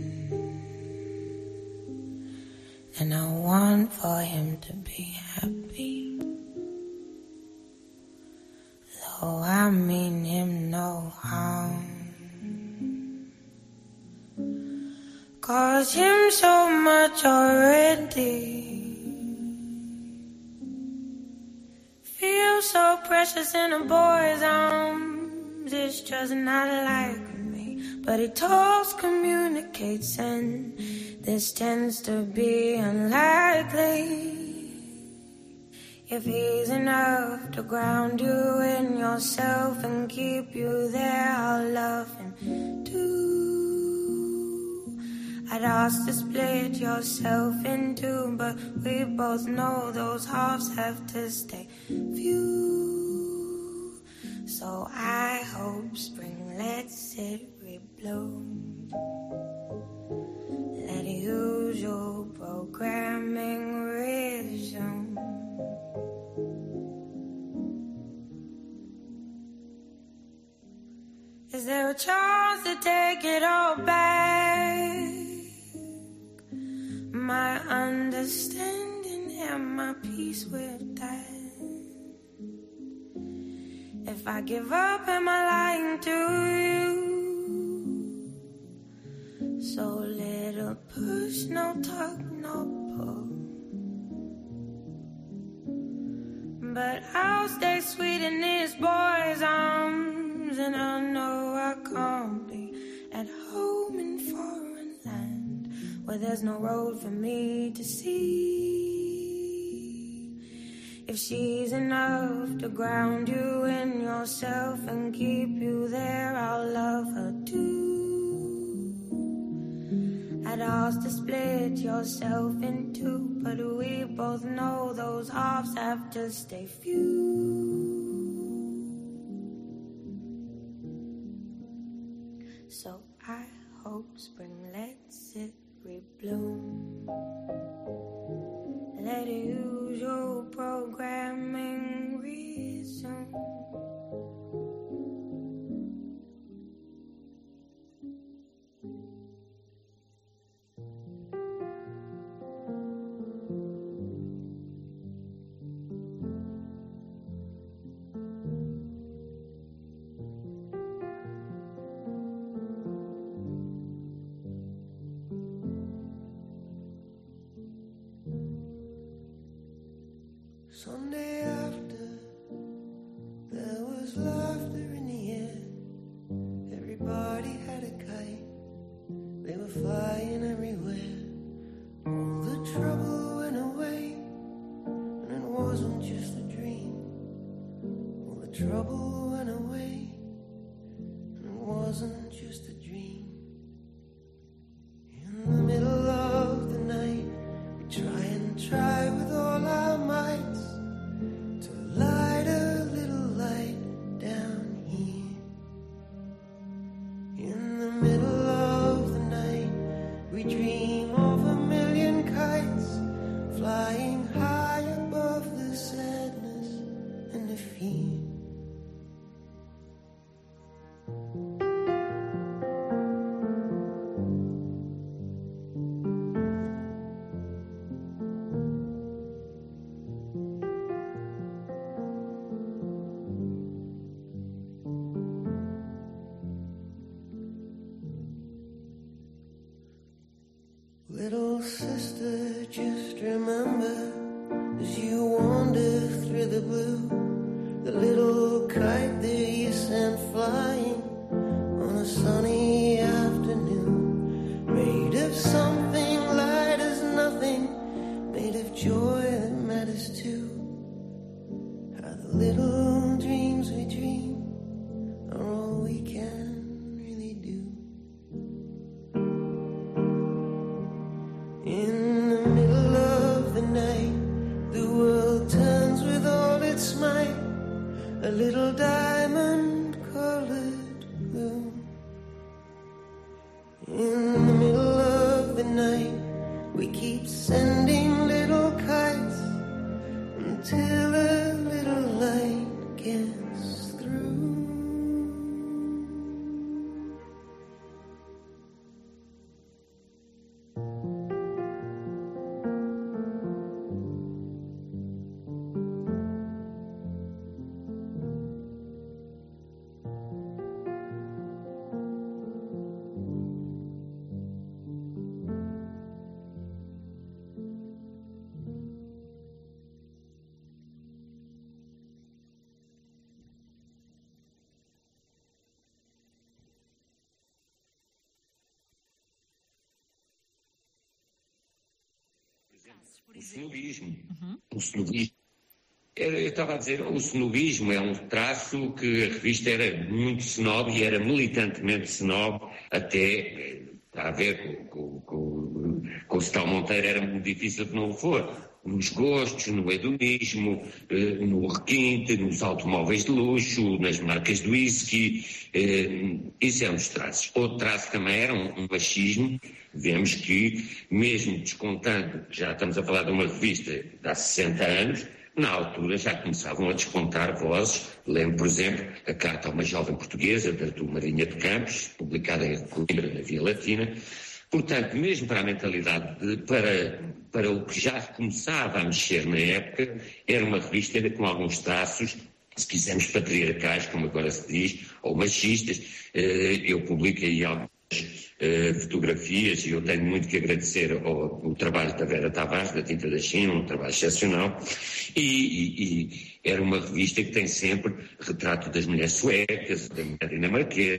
and I want for him to be happy, though I mean him no harm, caused him so much already, feel so precious in a boy's arms. It's just not like me, but he talks, communicates, and this tends to be unlikely. If he's enough to ground you in yourself and keep you there, I'll love him too. I'd ask to split yourself in two, but we both know those halves have to stay few. So I hope spring lets it rebloom. Let usual programming resume. Is there a chance to take it all back? My understanding and my peace with that. If I give up, am I lying to you? So little push, no tug, no pull. But I'll stay sweet in this boy's arms, and I know I can't be at home in foreign land where there's no road for me to see. If she's enough to ground you in yourself and keep you there, I'll love her too. I'd ask to split yourself in two, but we both know those halves have to stay few. So I hope spring lets it rebloom. Let usual programming resume. Sunday after, there was laughter in the air. Everybody had a kite, they were flying everywhere. All trouble went away, and it wasn't just a dream. Well, the trouble went away, and it wasn't just a dream. In the middle of the night, we try and try with all our mights to light a little light down here. In the middle of the night, we dream of a million kites flying high above the sadness and the fear. Little sister, just remember, as you wander through the blue, the little kite that you sent flying on a sunny afternoon, made of something light as nothing, made of joy that matters too. How the little dreams we dream are all we can really do. In the middle of the night, the world turns with all its might, a little diamond-colored bloom. In the middle of the night, we keep sending little kites until a little light gets through. O snobismo. O snobismo. Eu estava a dizer, o snobismo é um traço que a revista era muito snob e era militantemente snob, até a ver com, com, com, com o Cital Monteiro era muito difícil que não o for. Nos gostos, no hedonismo, no requinte, nos automóveis de luxo, nas marcas de whisky, isso é um dos traços. Outro traço também era um, um machismo. Vemos que, mesmo descontando, já estamos a falar de uma revista de há sessenta anos, na altura já começavam a descontar vozes. Lembro, por exemplo, a carta a uma jovem portuguesa, da do Marinha de Campos, publicada em Coimbra, na Via Latina. Portanto, mesmo para a mentalidade, de, para, para o que já começava a mexer na época, era uma revista com alguns traços, se quisermos patriarcais, como agora se diz, ou machistas. Eu publico aí algumas fotografias e eu tenho muito que agradecer ao, ao trabalho da Vera Tavares, da Tinta da China, um trabalho excepcional. E, e, e era uma revista que tem sempre retrato das mulheres suecas, da mulher dinamarquesa,